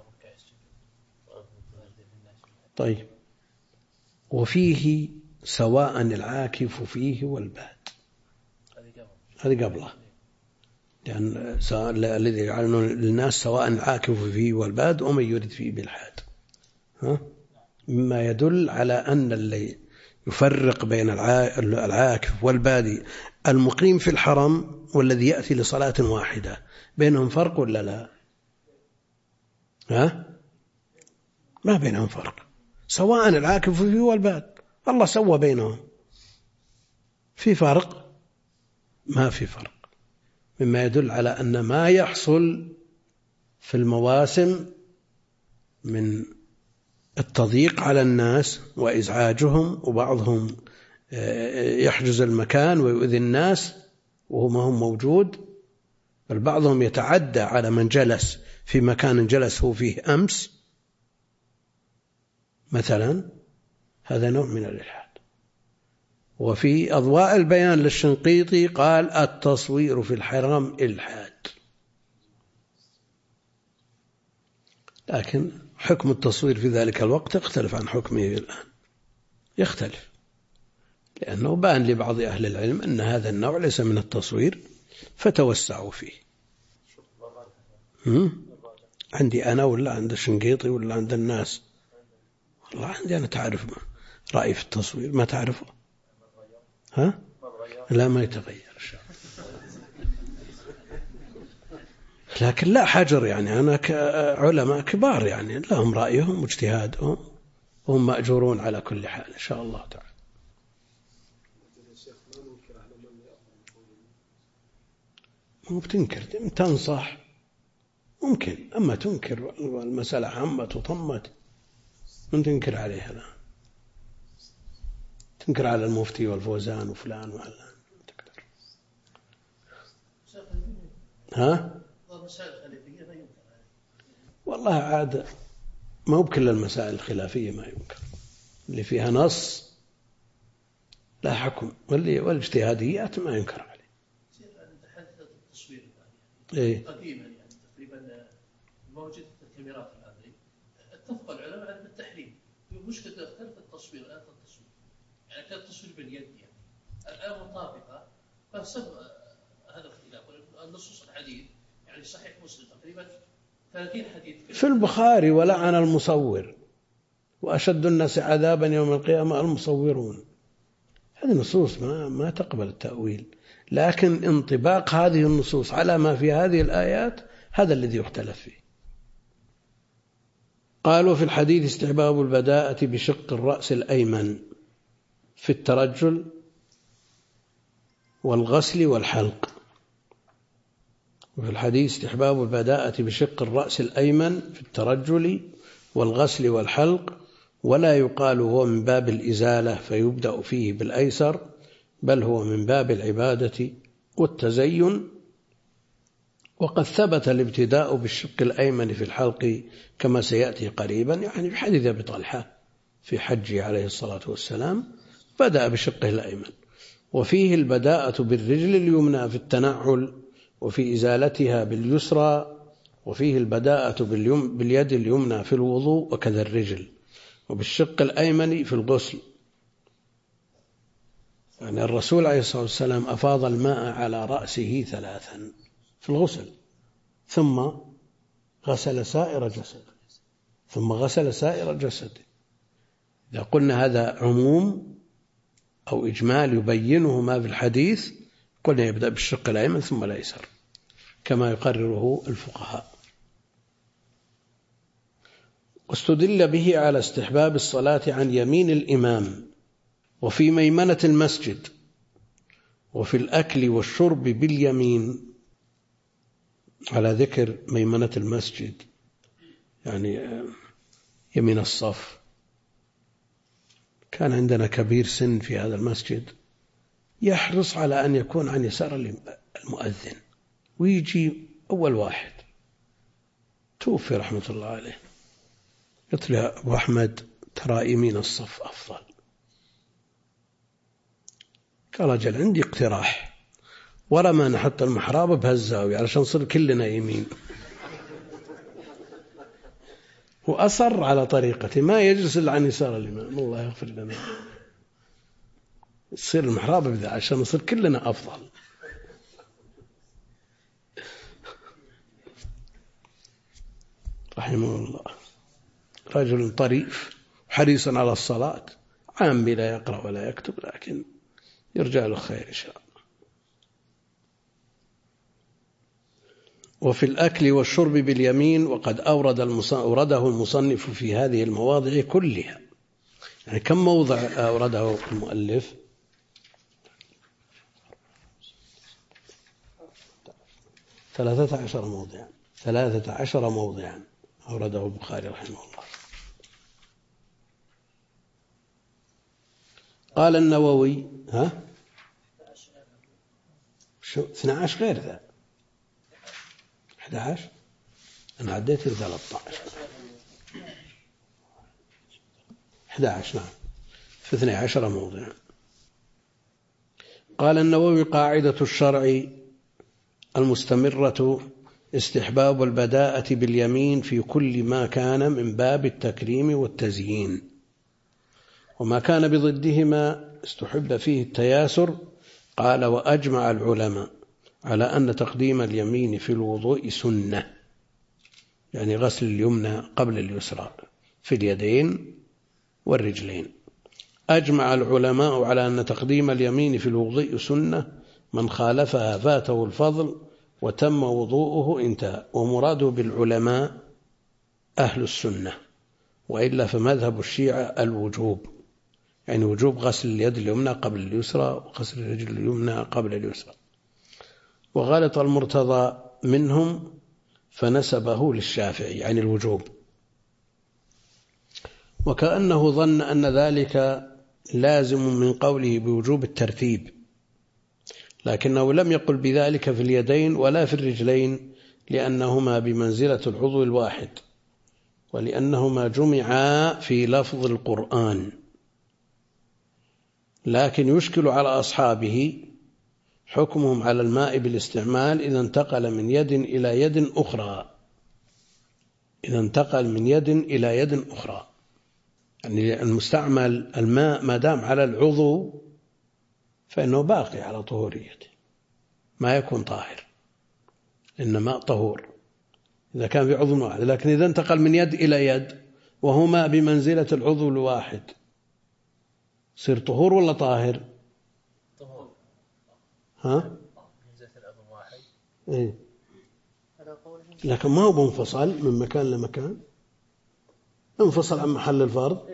طيب، وفيه سواء العاكف فيه والباد، هذه قبله، لأن الذي يجعلون للناس سواء العاكف فيه والباد ومن يريد فيه بالحاد، مما يدل على أن اللي يفرق بين العاكف والبادي المقيم في الحرم والذي يأتي لصلاة واحدة، بينهم فرق ولا لا؟ ما بينهم فرق، سواء العاكف فيه والباد، الله سوى بينهم. في فرق؟ ما في فرق، مما يدل على أن ما يحصل في المواسم من التضييق على الناس وإزعاجهم، وبعضهم يحجز المكان ويؤذي الناس وهو ما هم موجود، بل بعضهم يتعدى على من جلس في مكان جلس هو فيه أمس مثلا، هذا نوع من الإلحاد. وفي أضواء البيان للشنقيطي قال التصوير في الحرم إلحاد. لكن حكم التصوير في ذلك الوقت يختلف عن حكمه الآن، يختلف، لأنه بان لبعض أهل العلم أن هذا النوع ليس من التصوير فتوسعوا فيه. عندي أنا ولا عند الشنقيطي ولا عند الناس؟ والله عندي أنا تعرف رأي في التصوير ما تعرفه؟ ها؟ لا ما يتغير إن شاء الله. لكن لا حجر، يعني أنا كعلماء كبار يعني لهم رأيهم واجتهادهم وهم مأجورون على كل حال إن شاء الله تعالى. مو بتنكر، تنصح ممكن، أما تنكر المسألة عمت وطمت من تنكر عليها، لا تنكر على المفتي والفوزان وفلان وعلان تقدر. ها؟ والله عاد ما هو بكل المسائل الخلافية ما ينكر، اللي فيها نص لا حكم، والاجتهاديات ما ينكر عليه. إيه؟ قديما يعني تقريبا موجود الكاميرات هذه، اتفق العلماء على التحريم. مشكلة اختلف التصوير الآن، التصوير يعني كان التصوير باليد يعني الآن مطابقة، فسبب هذا الاختلاف. النصوص الحديث يعني صحيح مسلم تقريبا 30 حديث في البخاري ولعن المصور وأشد الناس عذابا يوم القيامة المصورون. هذه نصوص ما تقبل التأويل، لكن انطباق هذه النصوص على ما في هذه الآيات هذا الذي يختلف فيه. قالوا في الحديث استحباب البداءة بشق الرأس الأيمن في الترجل والغسل والحلق. وفي الحديث استحباب البداءة بشق الرأس الأيمن في الترجل والغسل والحلق، ولا يقال هو من باب الإزالة فيبدأ فيه بالأيسر، بل هو من باب العبادة والتزين. وقد ثبت الابتداء بالشق الأيمن في الحلق كما سيأتي قريبا، يعني في حديث أبي طلحة في حجه عليه الصلاة والسلام بدأ بشقه الأيمن. وفيه البداءة بالرجل اليمنى في التنعل وفي إزالتها باليسرى، وفيه البداءة باليد اليمنى في الوضوء وكذا الرجل، وبالشق الأيمن في الغسل. يعني الرسول عليه الصلاة والسلام أفاض الماء على رأسه 3 في الغسل، ثم غسل سائر جسده. إذا قلنا هذا عموم أو إجمال يبينه ما في الحديث، قلنا يبدأ بالشق الأيمن ثم الأيسر كما يقرره الفقهاء. واستدل به على استحباب الصلاة عن يمين الإمام وفي ميمنة المسجد وفي الأكل والشرب باليمين. على ذكر ميمنة المسجد يعني يمين الصف، كان عندنا كبير سن في هذا المسجد يحرص على أن يكون عن يسار المؤذن ويجي أول واحد، توفي رحمة الله عليه. قلت له أبو أحمد ترى يمين الصف أفضل. قال أجل عندي اقتراح، ورا ما نحط المحراب بهالزاوية علشان نصير كلنا يمين. وأصر على طريقته ما يجلس إلا عن يسار الإمام، الله يغفر لنا، يصير المحراب بذا عشان نصير كلنا أفضل. رحمه الله، رجل طريف حريص على الصلاة، عامي لا يقرأ ولا يكتب، لكن يرجع له خير إن شاء الله. وفي الأكل والشرب باليمين، وقد أورده المصنف في هذه المواضع كلها. يعني كم موضع أورده المؤلف؟ 13 موضعا، 13 موضعا أورده البخاري رحمه الله. قال النووي 12 غير ذا 11، أنا عديت 13 11 نعم، في 12 موضع. قال النووي قاعدة الشرع المستمرة استحباب البداءة باليمين في كل ما كان من باب التكريم والتزيين، وما كان بضدهما استحب فيه التياسر. قال وأجمع العلماء على أن تقديم اليمين في الوضوء سنة، يعني غسل اليمنى قبل اليسرى في اليدين والرجلين، أجمع العلماء على أن تقديم اليمين في الوضوء سنة، من خالفها فاته الفضل وتم وضوءه انتهى. ومراده بالعلماء أهل السنة، وإلا فمذهب الشيعة الوجوب، يعني وجوب غسل اليد اليمنى قبل اليسرى وغسل الرجل اليمنى قبل اليسرى. وغلط المرتضى منهم فنسبه للشافعي يعني الوجوب، وكأنه ظن أن ذلك لازم من قوله بوجوب الترتيب، لكنه لم يقل بذلك في اليدين ولا في الرجلين، لأنهما بمنزلة العضو الواحد، ولأنهما جمعا في لفظ القرآن. لكن يشكل على أصحابه حكمهم على الماء بالاستعمال إذا انتقل من يد إلى يد أخرى، إذا انتقل من يد إلى يد أخرى، يعني المستعمل الماء ما دام على العضو فإنه باقي على طهوريته، ما يكون طاهر، إن ماء طهور إذا كان في عضو واحد. لكن إذا انتقل من يد إلى يد وهما بمنزلة العضو الواحد صير طهور ولا طاهر؟ طهور. ها؟ منزلة العضو الواحد. إيه. لكن ما هو منفصل من مكان لمكان، انفصل عن محل الفرض.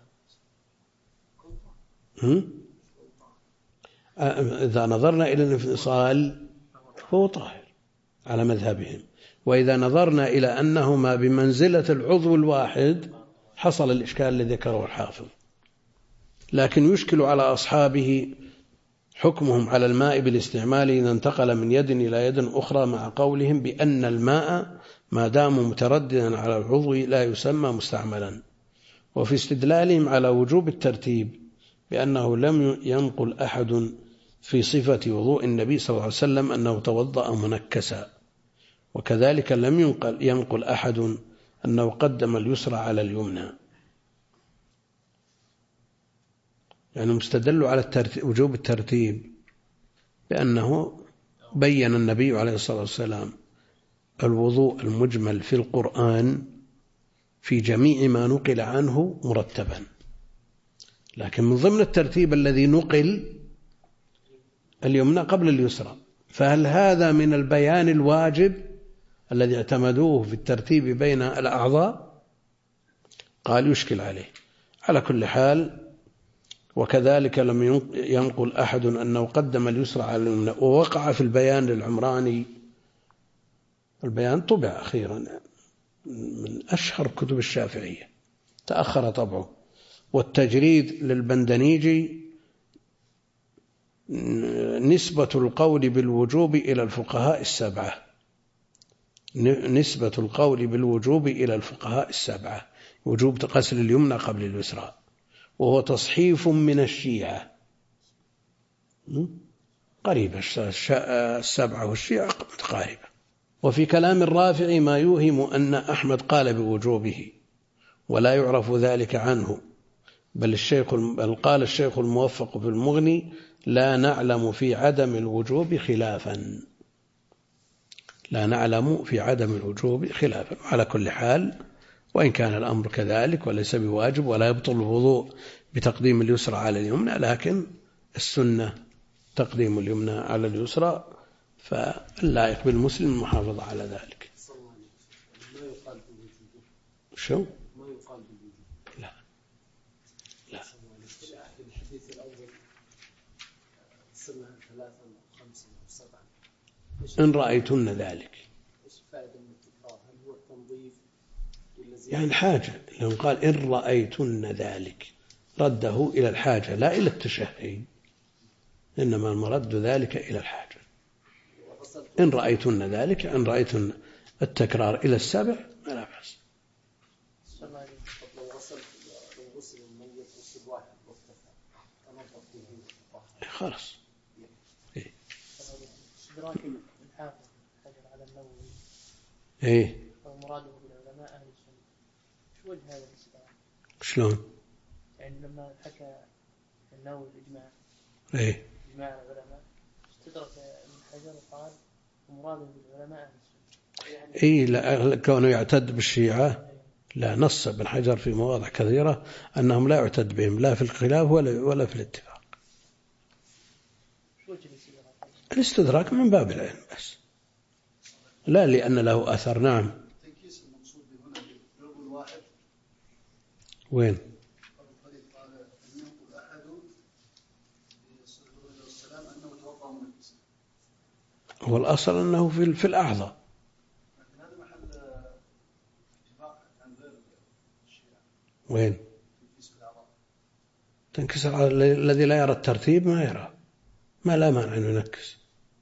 إذا نظرنا إلى الانفصال فهو طاهر على مذهبهم، وإذا نظرنا إلى أنهما بمنزلة العضو الواحد حصل الإشكال الذي ذكره الحافظ. لكن يشكل على أصحابه حكمهم على الماء بالاستعمال إذا انتقل من يد إلى يد أخرى، مع قولهم بأن الماء ما دام مترددا على العضو لا يسمى مستعملا. وفي استدلالهم على وجوب الترتيب بأنه لم ينقل أحد في صفة وضوء النبي صلى الله عليه وسلم أنه توضأ منكسا، وكذلك لم ينقل أحد أنه قدم اليسرى على اليمنى. يعني مستدل على وجوب الترتيب بأنه بين النبي عليه الصلاة والسلام الوضوء المجمل في القرآن في جميع ما نقل عنه مرتبا، لكن من ضمن الترتيب الذي نقل اليمنى قبل اليسرى. فهل هذا من البيان الواجب الذي اعتمدوه في الترتيب بين الأعضاء؟ قال يشكل عليه. على كل حال، وكذلك لم ينقل أحد أنه قدم اليسرى على اليمنى. ووقع في البيان للعمراني، البيان طبع أخيرا من أشهر كتب الشافعية، تأخر طبعه. والتجريد للبندنيجي نسبة القول بالوجوب إلى الفقهاء السبعة، نسبة القول بالوجوب إلى الفقهاء السبعة، وجوب غسل اليمنى قبل اليسرى، وهو تصحيف من الشيعة قريبة، السبعة والشيعة متقاربة. وفي كلام الرافعي ما يوهم أن أحمد قال بوجوبه ولا يعرف ذلك عنه، بل قال الشيخ الموفق في المغني لا نعلم في عدم الوجوب خلافا، لا نعلم في عدم الوجوب خلافا. على كل حال، وإن كان الأمر كذلك وليس بواجب ولا يبطل الوضوء بتقديم اليسرى على اليمنى، لكن السنة تقديم اليمنى على اليسرى، فاللائق بالمسلم المحافظة على ذلك. ما يقال بالوجوب. شو؟ ما يقال بالوجوب. لا لا. الحديث الأول سنة 3 أو 5 أو 7. إن رأيتن ذلك. إيش فائدة من التكرار؟ هل هو التنظيف ولا زيادة؟ يعني الحاجة، لو قال إن رأيتن ذلك رده إلى الحاجة لا إلى التشهي، إنما المرد ذلك إلى الحاجة. إن رأيتن ذلك، إن رأيتن التكرار إلى السبع ما لا بأس. لو غسل الميت غسل واحد واكتفى تنظف به خلاص. استدراك الحافظ حجر على النووي. إيه. ومراده بالعلماء أهل السنة. شو وجه هذا الاستدراك؟ شلون؟ يعني لما حكى النووي الإجماع. إيه. إجماع العلماء استدرك من حجر وقال ومراده بالعلماء أهل السنة. يعني إيه، لا كونه يعتد بالشيعة لا، نص ابن حجر في مواضع كثيرة أنهم لا يعتد بهم لا في الخلاف ولا في الاتفاق. الاستدراك من باب العلم بس، لا لأن له أثر. نعم. تنكيس المقصود هنا بالرجل الواحد وين؟ قال أنه أحد صلى الله عليه وسلم أنه توضأ منكسا. هو الأصل أنه في الأعضاء. لكن هذا محل اتفاق عن غير الشيعة. وين؟ تنكيس الأعضاء. تنكس الذي لا يرى الترتيب ما يرى، ما لا مانع أن ينكس.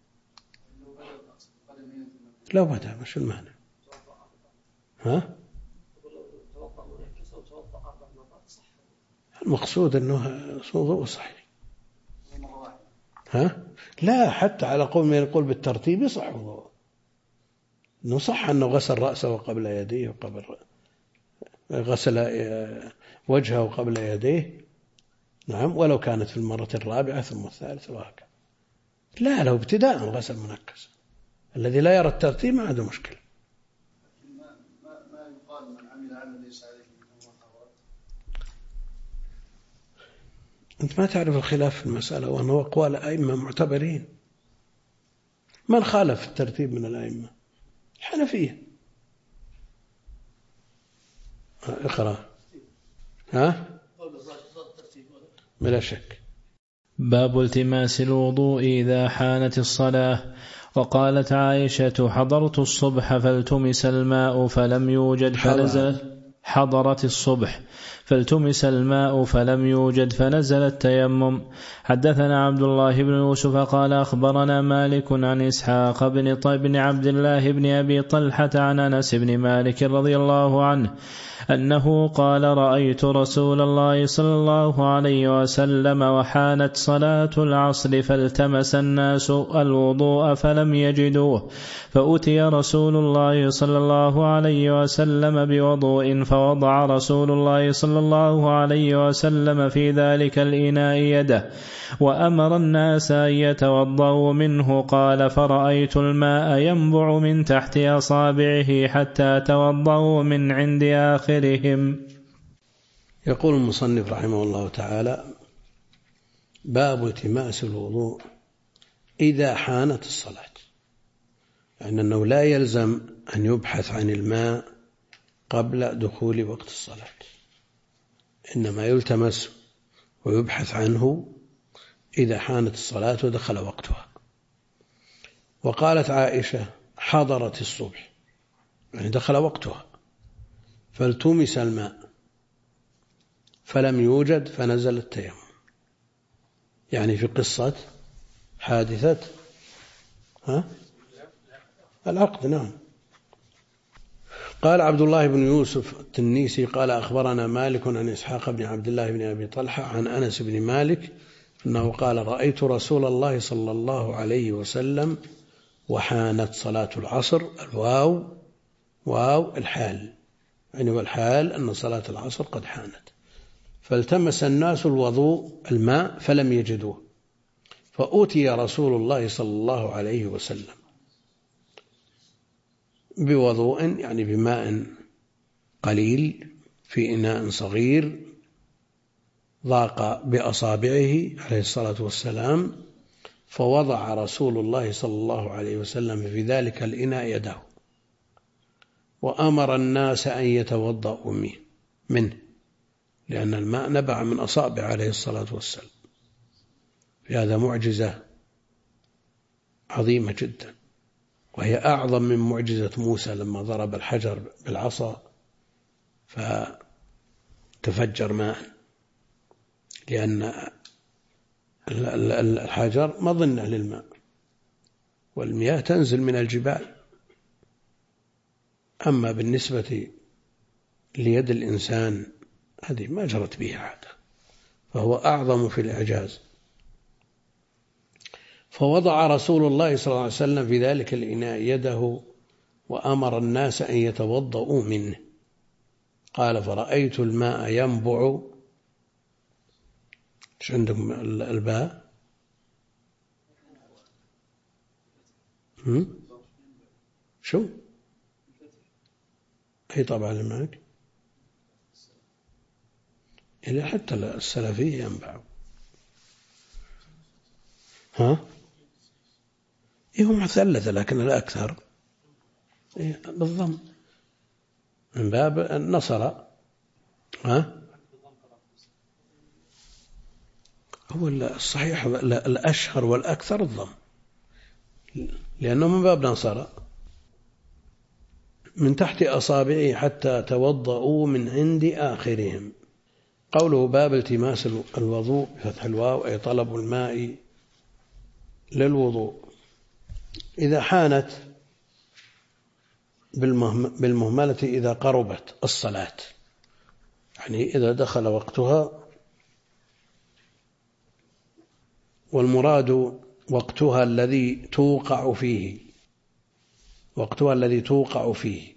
لو بدأ مش المانع. ها؟ المقصود أنه وضوء صحيح. ها؟ لا، حتى على قول من يقول بالترتيب يصح وضوء. أنه صح أنه غسل رأسه قبل يديه وقبل غسل وجهه قبل يديه. نعم، ولو كانت في المرة الرابعة ثم الثالثة وهكذا. لا، لو ابتداء غسل منكس. الذي لا يرى الترتيب ما عنده مشكلة. ما يقال من عمل عمل ليس عليه من أنت ما تعرف الخلاف في المسألة، وأنه أقوال أئمة معتبرين. من خالف الترتيب من الأئمة؟ الحنفية. اقرأ. ها؟ بلا شك. باب التماس الوضوء إذا حانت الصلاة. وقالت عائشة: حضرت الصبح فالتمس الماء فلم يوجد فنزل. حضرت الصبح فالتمس الماء فلم يوجد فنزل التيمم. حدثنا عبد الله بن يوسف قال أخبرنا مالك عن إسحاق بن عبد الله بن أبي طلحة عن أنس بن مالك رضي الله عنه أنه قال: رأيت رسول الله صلى الله عليه وسلم وحانت صلاة العصر فالتمس الناس الوضوء فلم يجدوه، فأتي رسول الله صلى الله عليه وسلم بوضوء فوضع رسول الله صلى الله عليه وسلم في ذلك الإناء يده وأمر الناس أن يتوضأوا منه. قال: فرأيت الماء ينبع من تحت أصابعه حتى توضأوا من عند آخرهم. يقول المصنف رحمه الله تعالى: باب التماس الوضوء إذا حانت الصلاة. يعني أنه لا يلزم أن يبحث عن الماء قبل دخول وقت الصلاة، إنما يلتمس ويبحث عنه إذا حانت الصلاة ودخل وقتها. وقالت عائشة: حضرت الصبح، يعني دخل وقتها، فالتمس الماء فلم يوجد فنزل التيمم، يعني في قصة حادثة العقد. نعم. قال عبد الله بن يوسف التنيسي قال أخبرنا مالك عن إسحاق بن عبد الله بن أبي طلحة عن أنس بن مالك أنه قال: رأيت رسول الله صلى الله عليه وسلم وحانت صلاة العصر. الواو واو الحال، يعني والحال أن صلاة العصر قد حانت، فالتمس الناس الوضوء الماء فلم يجدوه، فأتي رسول الله صلى الله عليه وسلم بوضوء، يعني بماء قليل في إناء صغير ضاق بأصابعه عليه الصلاة والسلام، فوضع رسول الله صلى الله عليه وسلم في ذلك الإناء يده وأمر الناس أن يتوضأوا منه، لأن الماء نبع من أصابع عليه الصلاة والسلام. في هذا معجزة عظيمة جدا، وهي أعظم من معجزة موسى لما ضرب الحجر بالعصا فتفجر ماء، لأن الحجر مظنة للماء، والمياه تنزل من الجبال. أما بالنسبة ليد الإنسان هذه ما جرت بها عادة، فهو أعظم في الإعجاز. فوضع رسول الله صلى الله عليه وسلم في ذلك الإناء يده وأمر الناس أن يتوضأوا منه. قال: فرأيت الماء ينبع. ايش عندكم الباء؟ شو؟ أي طبعا معك إذا حتى السلفية ينبع. ها؟ هم ثلاثة لكن الأكثر بالضم من باب النصر. ها؟ هو الصحيح الأشهر والأكثر الضم، لأنه من باب نصر. من تحت أصابعه حتى توضأوا من عند آخرهم. قوله باب التماس الوضوء بفتح الواو أي طلب الماء للوضوء. إذا حانت بالمهملة إذا قربت الصلاة، يعني إذا دخل وقتها، والمراد وقتها الذي توقع فيه، وقتها الذي توقع فيه.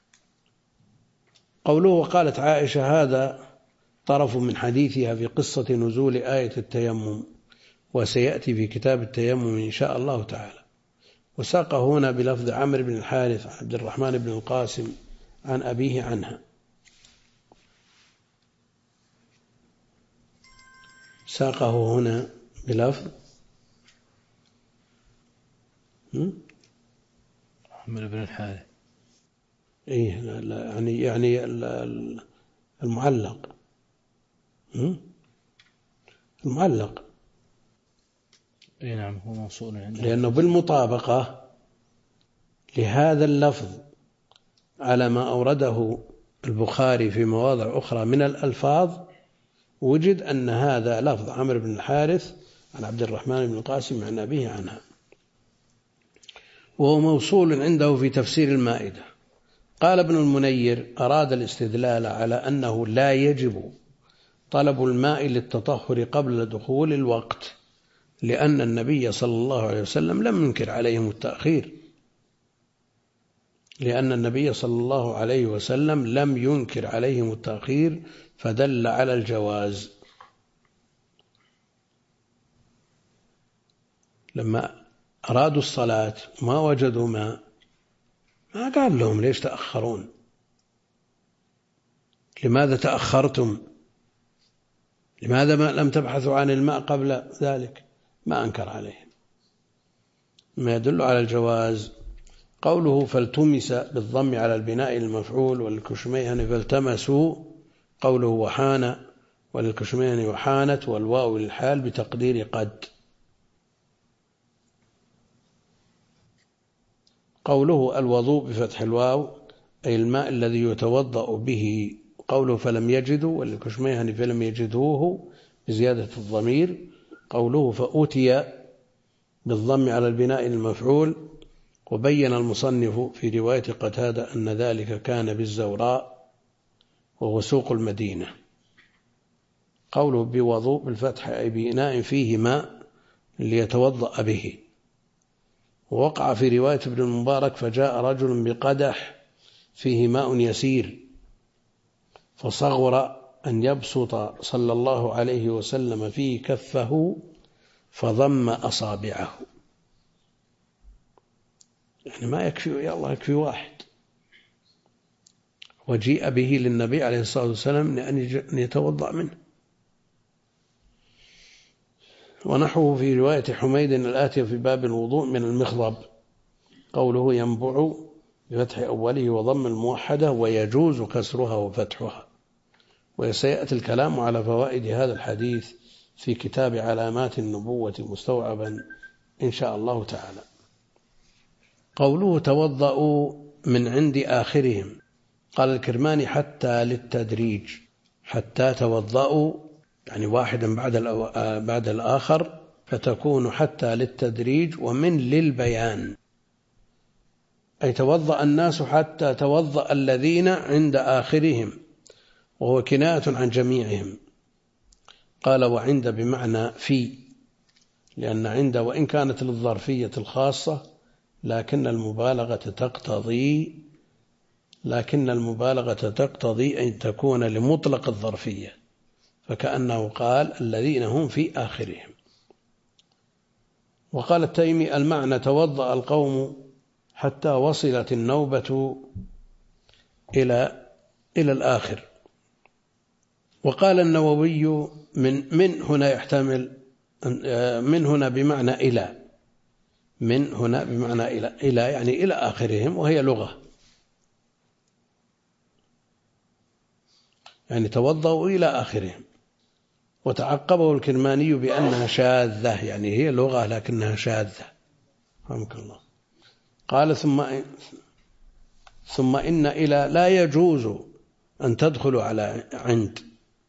قوله وقالت عائشة هذا طرف من حديثها في قصة نزول آية التيمم، وسيأتي في كتاب التيمم إن شاء الله تعالى. وساقه هنا بلفظ عمرو بن الحارث عن عبد الرحمن بن القاسم عن أبيه عنها. ساقه هنا بلفظ عمرو بن الحارث. إيه يعني المعلق. المعلق اي نعم هو موصول عنده، لأنه بالمطابقة لهذا اللفظ على ما أورده البخاري في مواضع أخرى من الألفاظ، وجد أن هذا لفظ عمرو بن الحارث عن عبد الرحمن بن القاسم عن أبيه عنها، وهو موصول عنده في تفسير المائدة. قال ابن المنير أراد الاستدلال على أنه لا يجب طلب الماء للتطهر قبل دخول الوقت، لأن النبي صلى الله عليه وسلم لم ينكر عليهم التأخير، لأن النبي صلى الله عليه وسلم لم ينكر عليهم التأخير، فدل على الجواز. لما أرادوا الصلاة ما وجدوا ماء ما قال لهم ليش تأخرون، لماذا تأخرتم، لماذا ما لم تبحثوا عن الماء قبل ذلك، ما أنكر عليهم، ما يدل على الجواز. قوله فالتمس بالضم على البناء المفعول، والكشميهن فالتمسوا، قوله وحان، وللكشميهن وحانت، والواو للحال بتقدير قد. قوله الوضوء بفتح الواو أي الماء الذي يتوضأ به. قوله فلم يجدوا، وللكشميهن فلم يجدوه بزيادة الضمير. قوله فأتي بالضم على البناء المفعول، وبين المصنف في رواية قتادة أن ذلك كان بالزوراء وهو سوق المدينة. قوله بوضوء بالفتح أي بإناء فيه ماء ليتوضأ به. ووقع في رواية ابن المبارك فجاء رجل بقدح فيه ماء يسير، فصغر أن يبسط صلى الله عليه وسلم فيه كفه فضم أصابعه، يعني ما يكفي، يا الله يكفي واحد. وجيء به للنبي عليه الصلاة والسلام لأن يتوضأ منه. ونحوه في رواية حميد الآتية في باب الوضوء من المخضب. قوله ينبع بفتح أوله وضم الموحدة، ويجوز كسرها وفتحها. وسيأتي الكلام على فوائد هذا الحديث في كتاب علامات النبوة مستوعبا إن شاء الله تعالى. قوله توضأوا من عند آخرهم. قال الكرماني حتى للتدريج، حتى توضأوا يعني واحدا بعد الآخر، فتكون حتى للتدريج ومن للبيان، أي توضأ الناس حتى توضأ الذين عند آخرهم، وهو كناية عن جميعهم. قال وعند بمعنى في، لأن عند وإن كانت للظرفية الخاصة لكن المبالغة تقتضي أن تكون لمطلق الظرفية، فكأنه قال الذين هم في آخرهم. وقال التيمي المعنى توضأ القوم حتى وصلت النوبة إلى الآخر، وقال النووي من هنا يحتمل من هنا بمعنى إلى، من هنا بمعنى إلى يعني إلى آخرهم، وهي لغة، يعني توضأوا إلى آخرهم. وتعقبه الكرماني بأنها شاذة، يعني هي لغة لكنها شاذة. رحمك الله. قال ثم إن إلى لا يجوز أن تدخل على عند،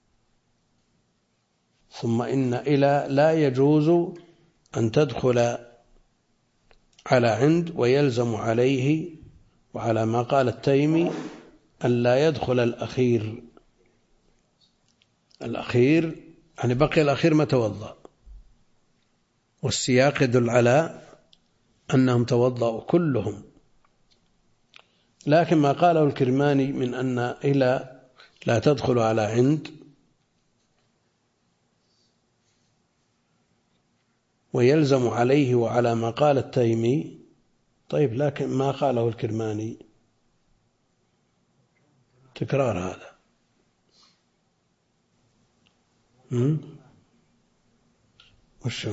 ثم إن إلى لا يجوز أن تدخل على عند، ويلزم عليه وعلى ما قال التيمي أن لا يدخل الأخير. الأخير يعني بقي الأخير ما توضأ، والسياق يدل على أنهم توضأوا كلهم. لكن ما قاله الكرماني من أن إلى لا تدخل على عند ويلزم عليه وعلى ما قال التيمي، طيب لكن ما قاله الكرماني تكرار هذا. وشو؟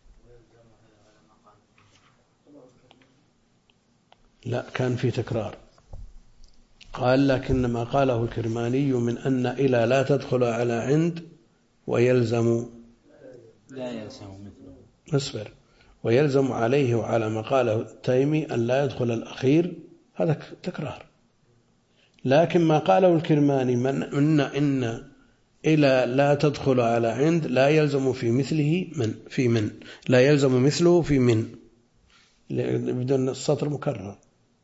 لا، كان في تكرار. قال لكن ما قاله الكرماني من أن إلى لا تدخل على عند ويلزم لا يلزم مثله، اصبر، ويلزم عليه وعلى ما قاله التيمي أن لا يدخل الأخير، هذا تكرار. لكن ما قاله الكرماني من إن إلى لا تدخل على عند لا يلزم في مثله من لا يلزم مثله في من، بدون السطر مكرر.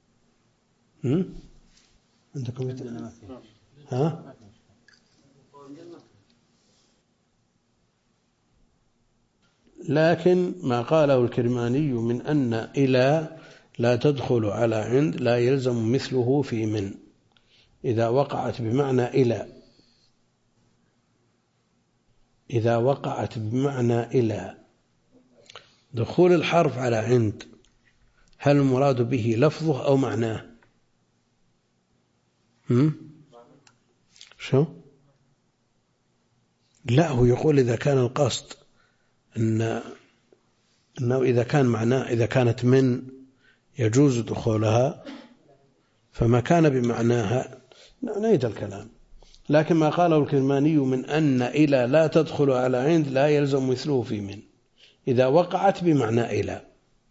عندكم ها؟ لكن ما قاله الكرماني من أن إلى لا تدخل على عند لا يلزم مثله في من، إذا وقعت بمعنى إلى، إذا وقعت بمعنى إلى دخول الحرف على عند، هل المراد به لفظه أو معناه؟ شو؟ لا، هو يقول إذا كان القصد أنه إذا كان معناه، إذا كانت من يجوز دخولها، فما كان بمعناها نعيد الكلام. لكن ما قاله الكرماني من أن إلى لا تدخل على عند لا يلزم مثله في من، إذا وقعت بمعنى إلى.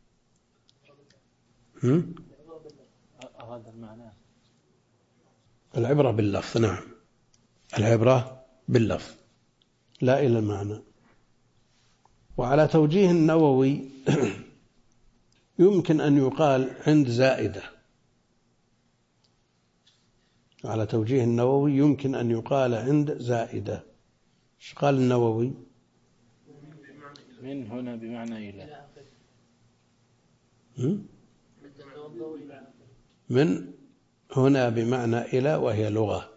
أراد المعنى. العبرة باللفظ، نعم، العبرة باللفظ لا إلى المعنى. وعلى توجيه النووي يمكن أن يقال عند زائدة، على توجيه النووي يمكن أن يقال عند زائدة. ايش قال النووي؟ من هنا بمعنى إلى، من هنا بمعنى إلى، وهي لغة،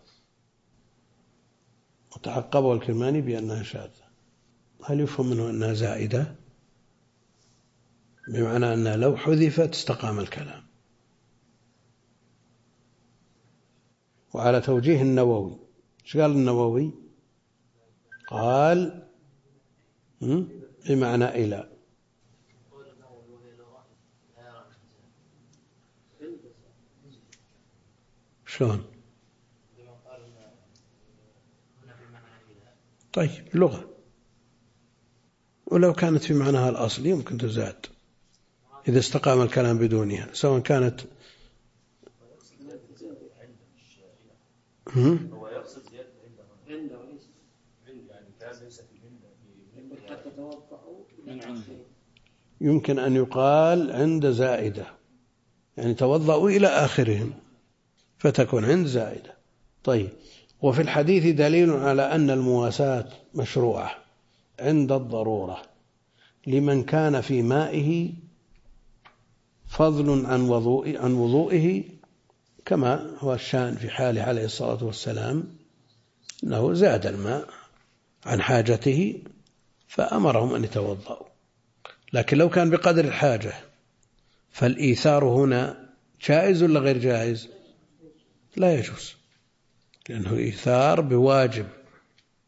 وتعقبه الكرماني بأنها شاذة. هل يفهم منه أنها زائدة؟ بمعنى أنها لو حذفت استقام الكلام. وعلى توجيه النووي، ايش قال النووي؟ قال بمعنى إلى. شلون؟ طيب لغة، ولو كانت في معناها الأصلي يمكن تزاد إذا استقام الكلام بدونها، سواء كانت هو يقصد زيادة عنده وليس يعني كان ليس في حتى توقعوا من عنده. يمكن أن يقال عند زائدة، يعني توضأوا إلى آخرهم فتكون عند زائدة. طيب، وفي الحديث دليل على أن المواساة مشروعة عند الضرورة لمن كان في مائه فضل عن وضوئه، كما هو الشان في حاله عليه الصلاة والسلام أنه زاد الماء عن حاجته فأمرهم أن يتوضأوا. لكن لو كان بقدر الحاجة فالإيثار هنا جائز ولا غير جائز؟ لا يجوز، لأنه إيثار بواجب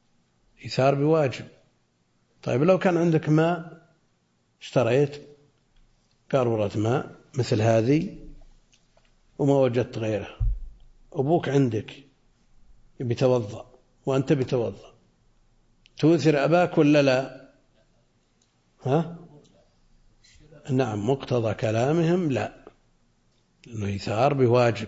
إيثار بواجب. طيب لو كان عندك ماء، اشتريت قارورة ماء مثل هذه وما وجدت غيرها، أبوك عندك بيتوضأ وأنت بتوضأ، تؤثر أباك ولا لا؟ ها؟ نعم، مقتضى كلامهم لا، لأنه إيثار بواجب.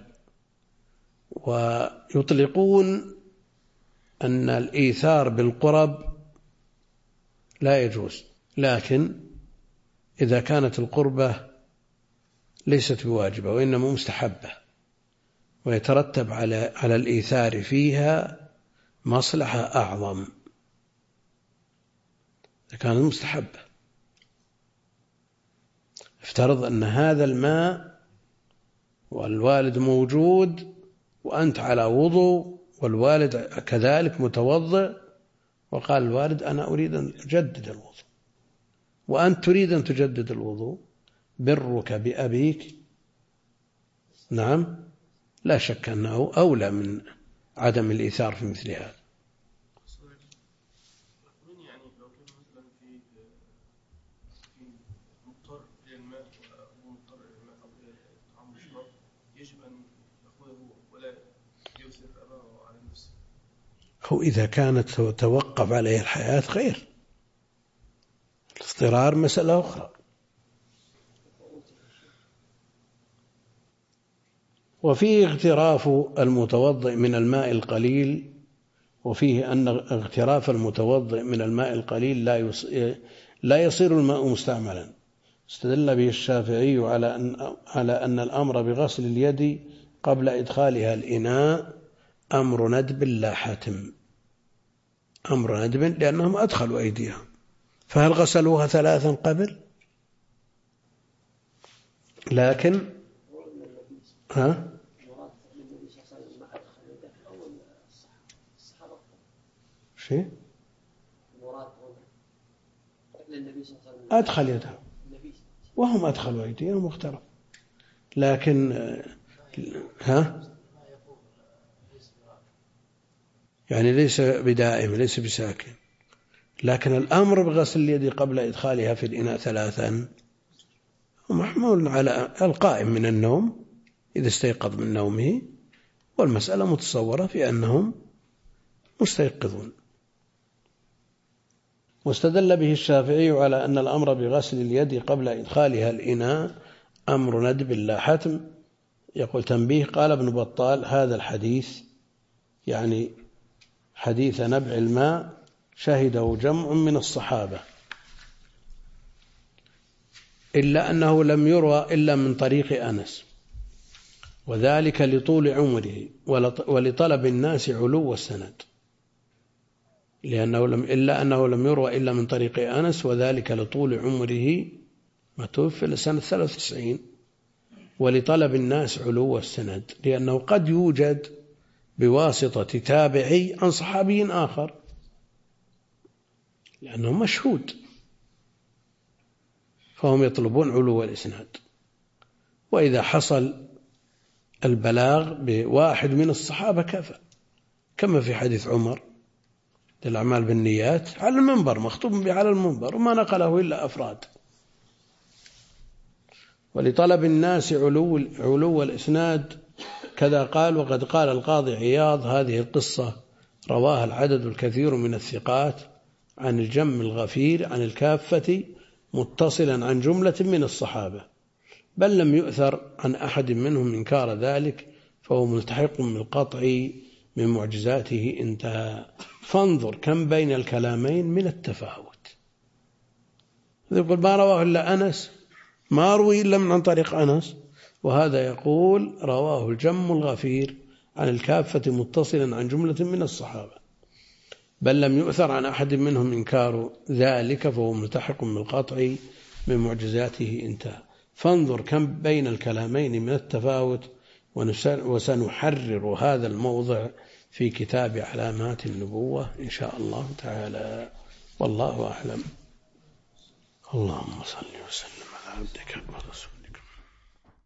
ويطلقون أن الإيثار بالقرب لا يجوز، لكن إذا كانت القربة ليست بواجبة وإنما مستحبة ويترتب على الإيثار فيها مصلحة أعظم، إذا كانت مستحبة. افترض أن هذا الماء والوالد موجود وأنت على وضوء والوالد كذلك متوضئ، وقال الوالد أنا أريد أن أجدد الوضوء وأنت تريد أن تجدد الوضوء، برك بأبيك نعم لا شك أنه أولى من عدم الإيثار في مثل هذا. يعني لو كان مثلا في مضطر للماء وهو مضطر للماء أو طعام الشراب، يجب أن يأخذه ولا يؤثر أباه على نفسه. هو إذا كانت توقف عليه الحياة غير، الاضطرار مسألة أخرى. وفيه اغتراف المتوضئ من الماء القليل، وفيه أن اغتراف المتوضئ من الماء القليل لا يصير الماء مستعملا. استدل به الشافعي على أن الأمر بغسل اليد قبل إدخالها الإناء أمر ندب لا حتم، أمر ندب لأنهم أدخلوا أيديهم، فهل غسلوها 3 قبل؟ لكن ها؟ شيء؟ أدخل يده وهم أدخلوا أيديهم واختروا، لكن ها؟ يعني ليس بدائم ليس بساكن، لكن الأمر بغسل اليد قبل إدخالها في الإناء 3 محمول على القائم من النوم إذا استيقظ من نومه، والمسألة متصورة في أنهم مستيقظون. واستدل به الشافعي على أن الأمر بغسل اليد قبل إدخالها الإناء أمر ندب لا حتم. يقول تنبيه، قال ابن بطال هذا الحديث يعني حديث نبع الماء شهده جمع من الصحابة، إلا أنه لم يروى إلا من طريق أنس، وذلك لطول عمره ولطلب الناس علو السند، إلا أنه لم يروى إلا من طريق أنس، وذلك لطول عمره، ما توفي لسنة 93، ولطلب الناس علو السند، لأنه قد يوجد بواسطة تابعي عن صحابي آخر لأنه مشهود، فهم يطلبون علو الإسناد. وإذا حصل البلاغ بواحد من الصحابة كفى، كما في حديث عمر الأعمال بالنيات على المنبر، مخطوب به على المنبر وما نقله إلا أفراد. ولطلب الناس علو الإسناد كذا قال. وقد قال القاضي عياض هذه القصة رواها العدد الكثير من الثقات عن الجم الغفير عن الكافة متصلا عن جملة من الصحابة، بل لم يؤثر عن أحد منهم إنكار ذلك، فهو ملتحق بالقطع من معجزاته. انتهى. فانظر كم بين الكلامين من التفاوت. يقول ما رواه إلا أنس، ما روي إلا من عن طريق أنس، وهذا يقول رواه الجم الغفير عن الكافة متصلا عن جملة من الصحابة، بل لم يؤثر عن أحد منهم إنكار ذلك، فهو ملتحق بالقطع من معجزاته. انتهى. فانظر كم بين الكلامين من التفاوت. وسنحرر هذا الموضع في كتاب علامات النبوة إن شاء الله تعالى، والله أعلم. اللهم صل وسلم على عبدك ورسولك.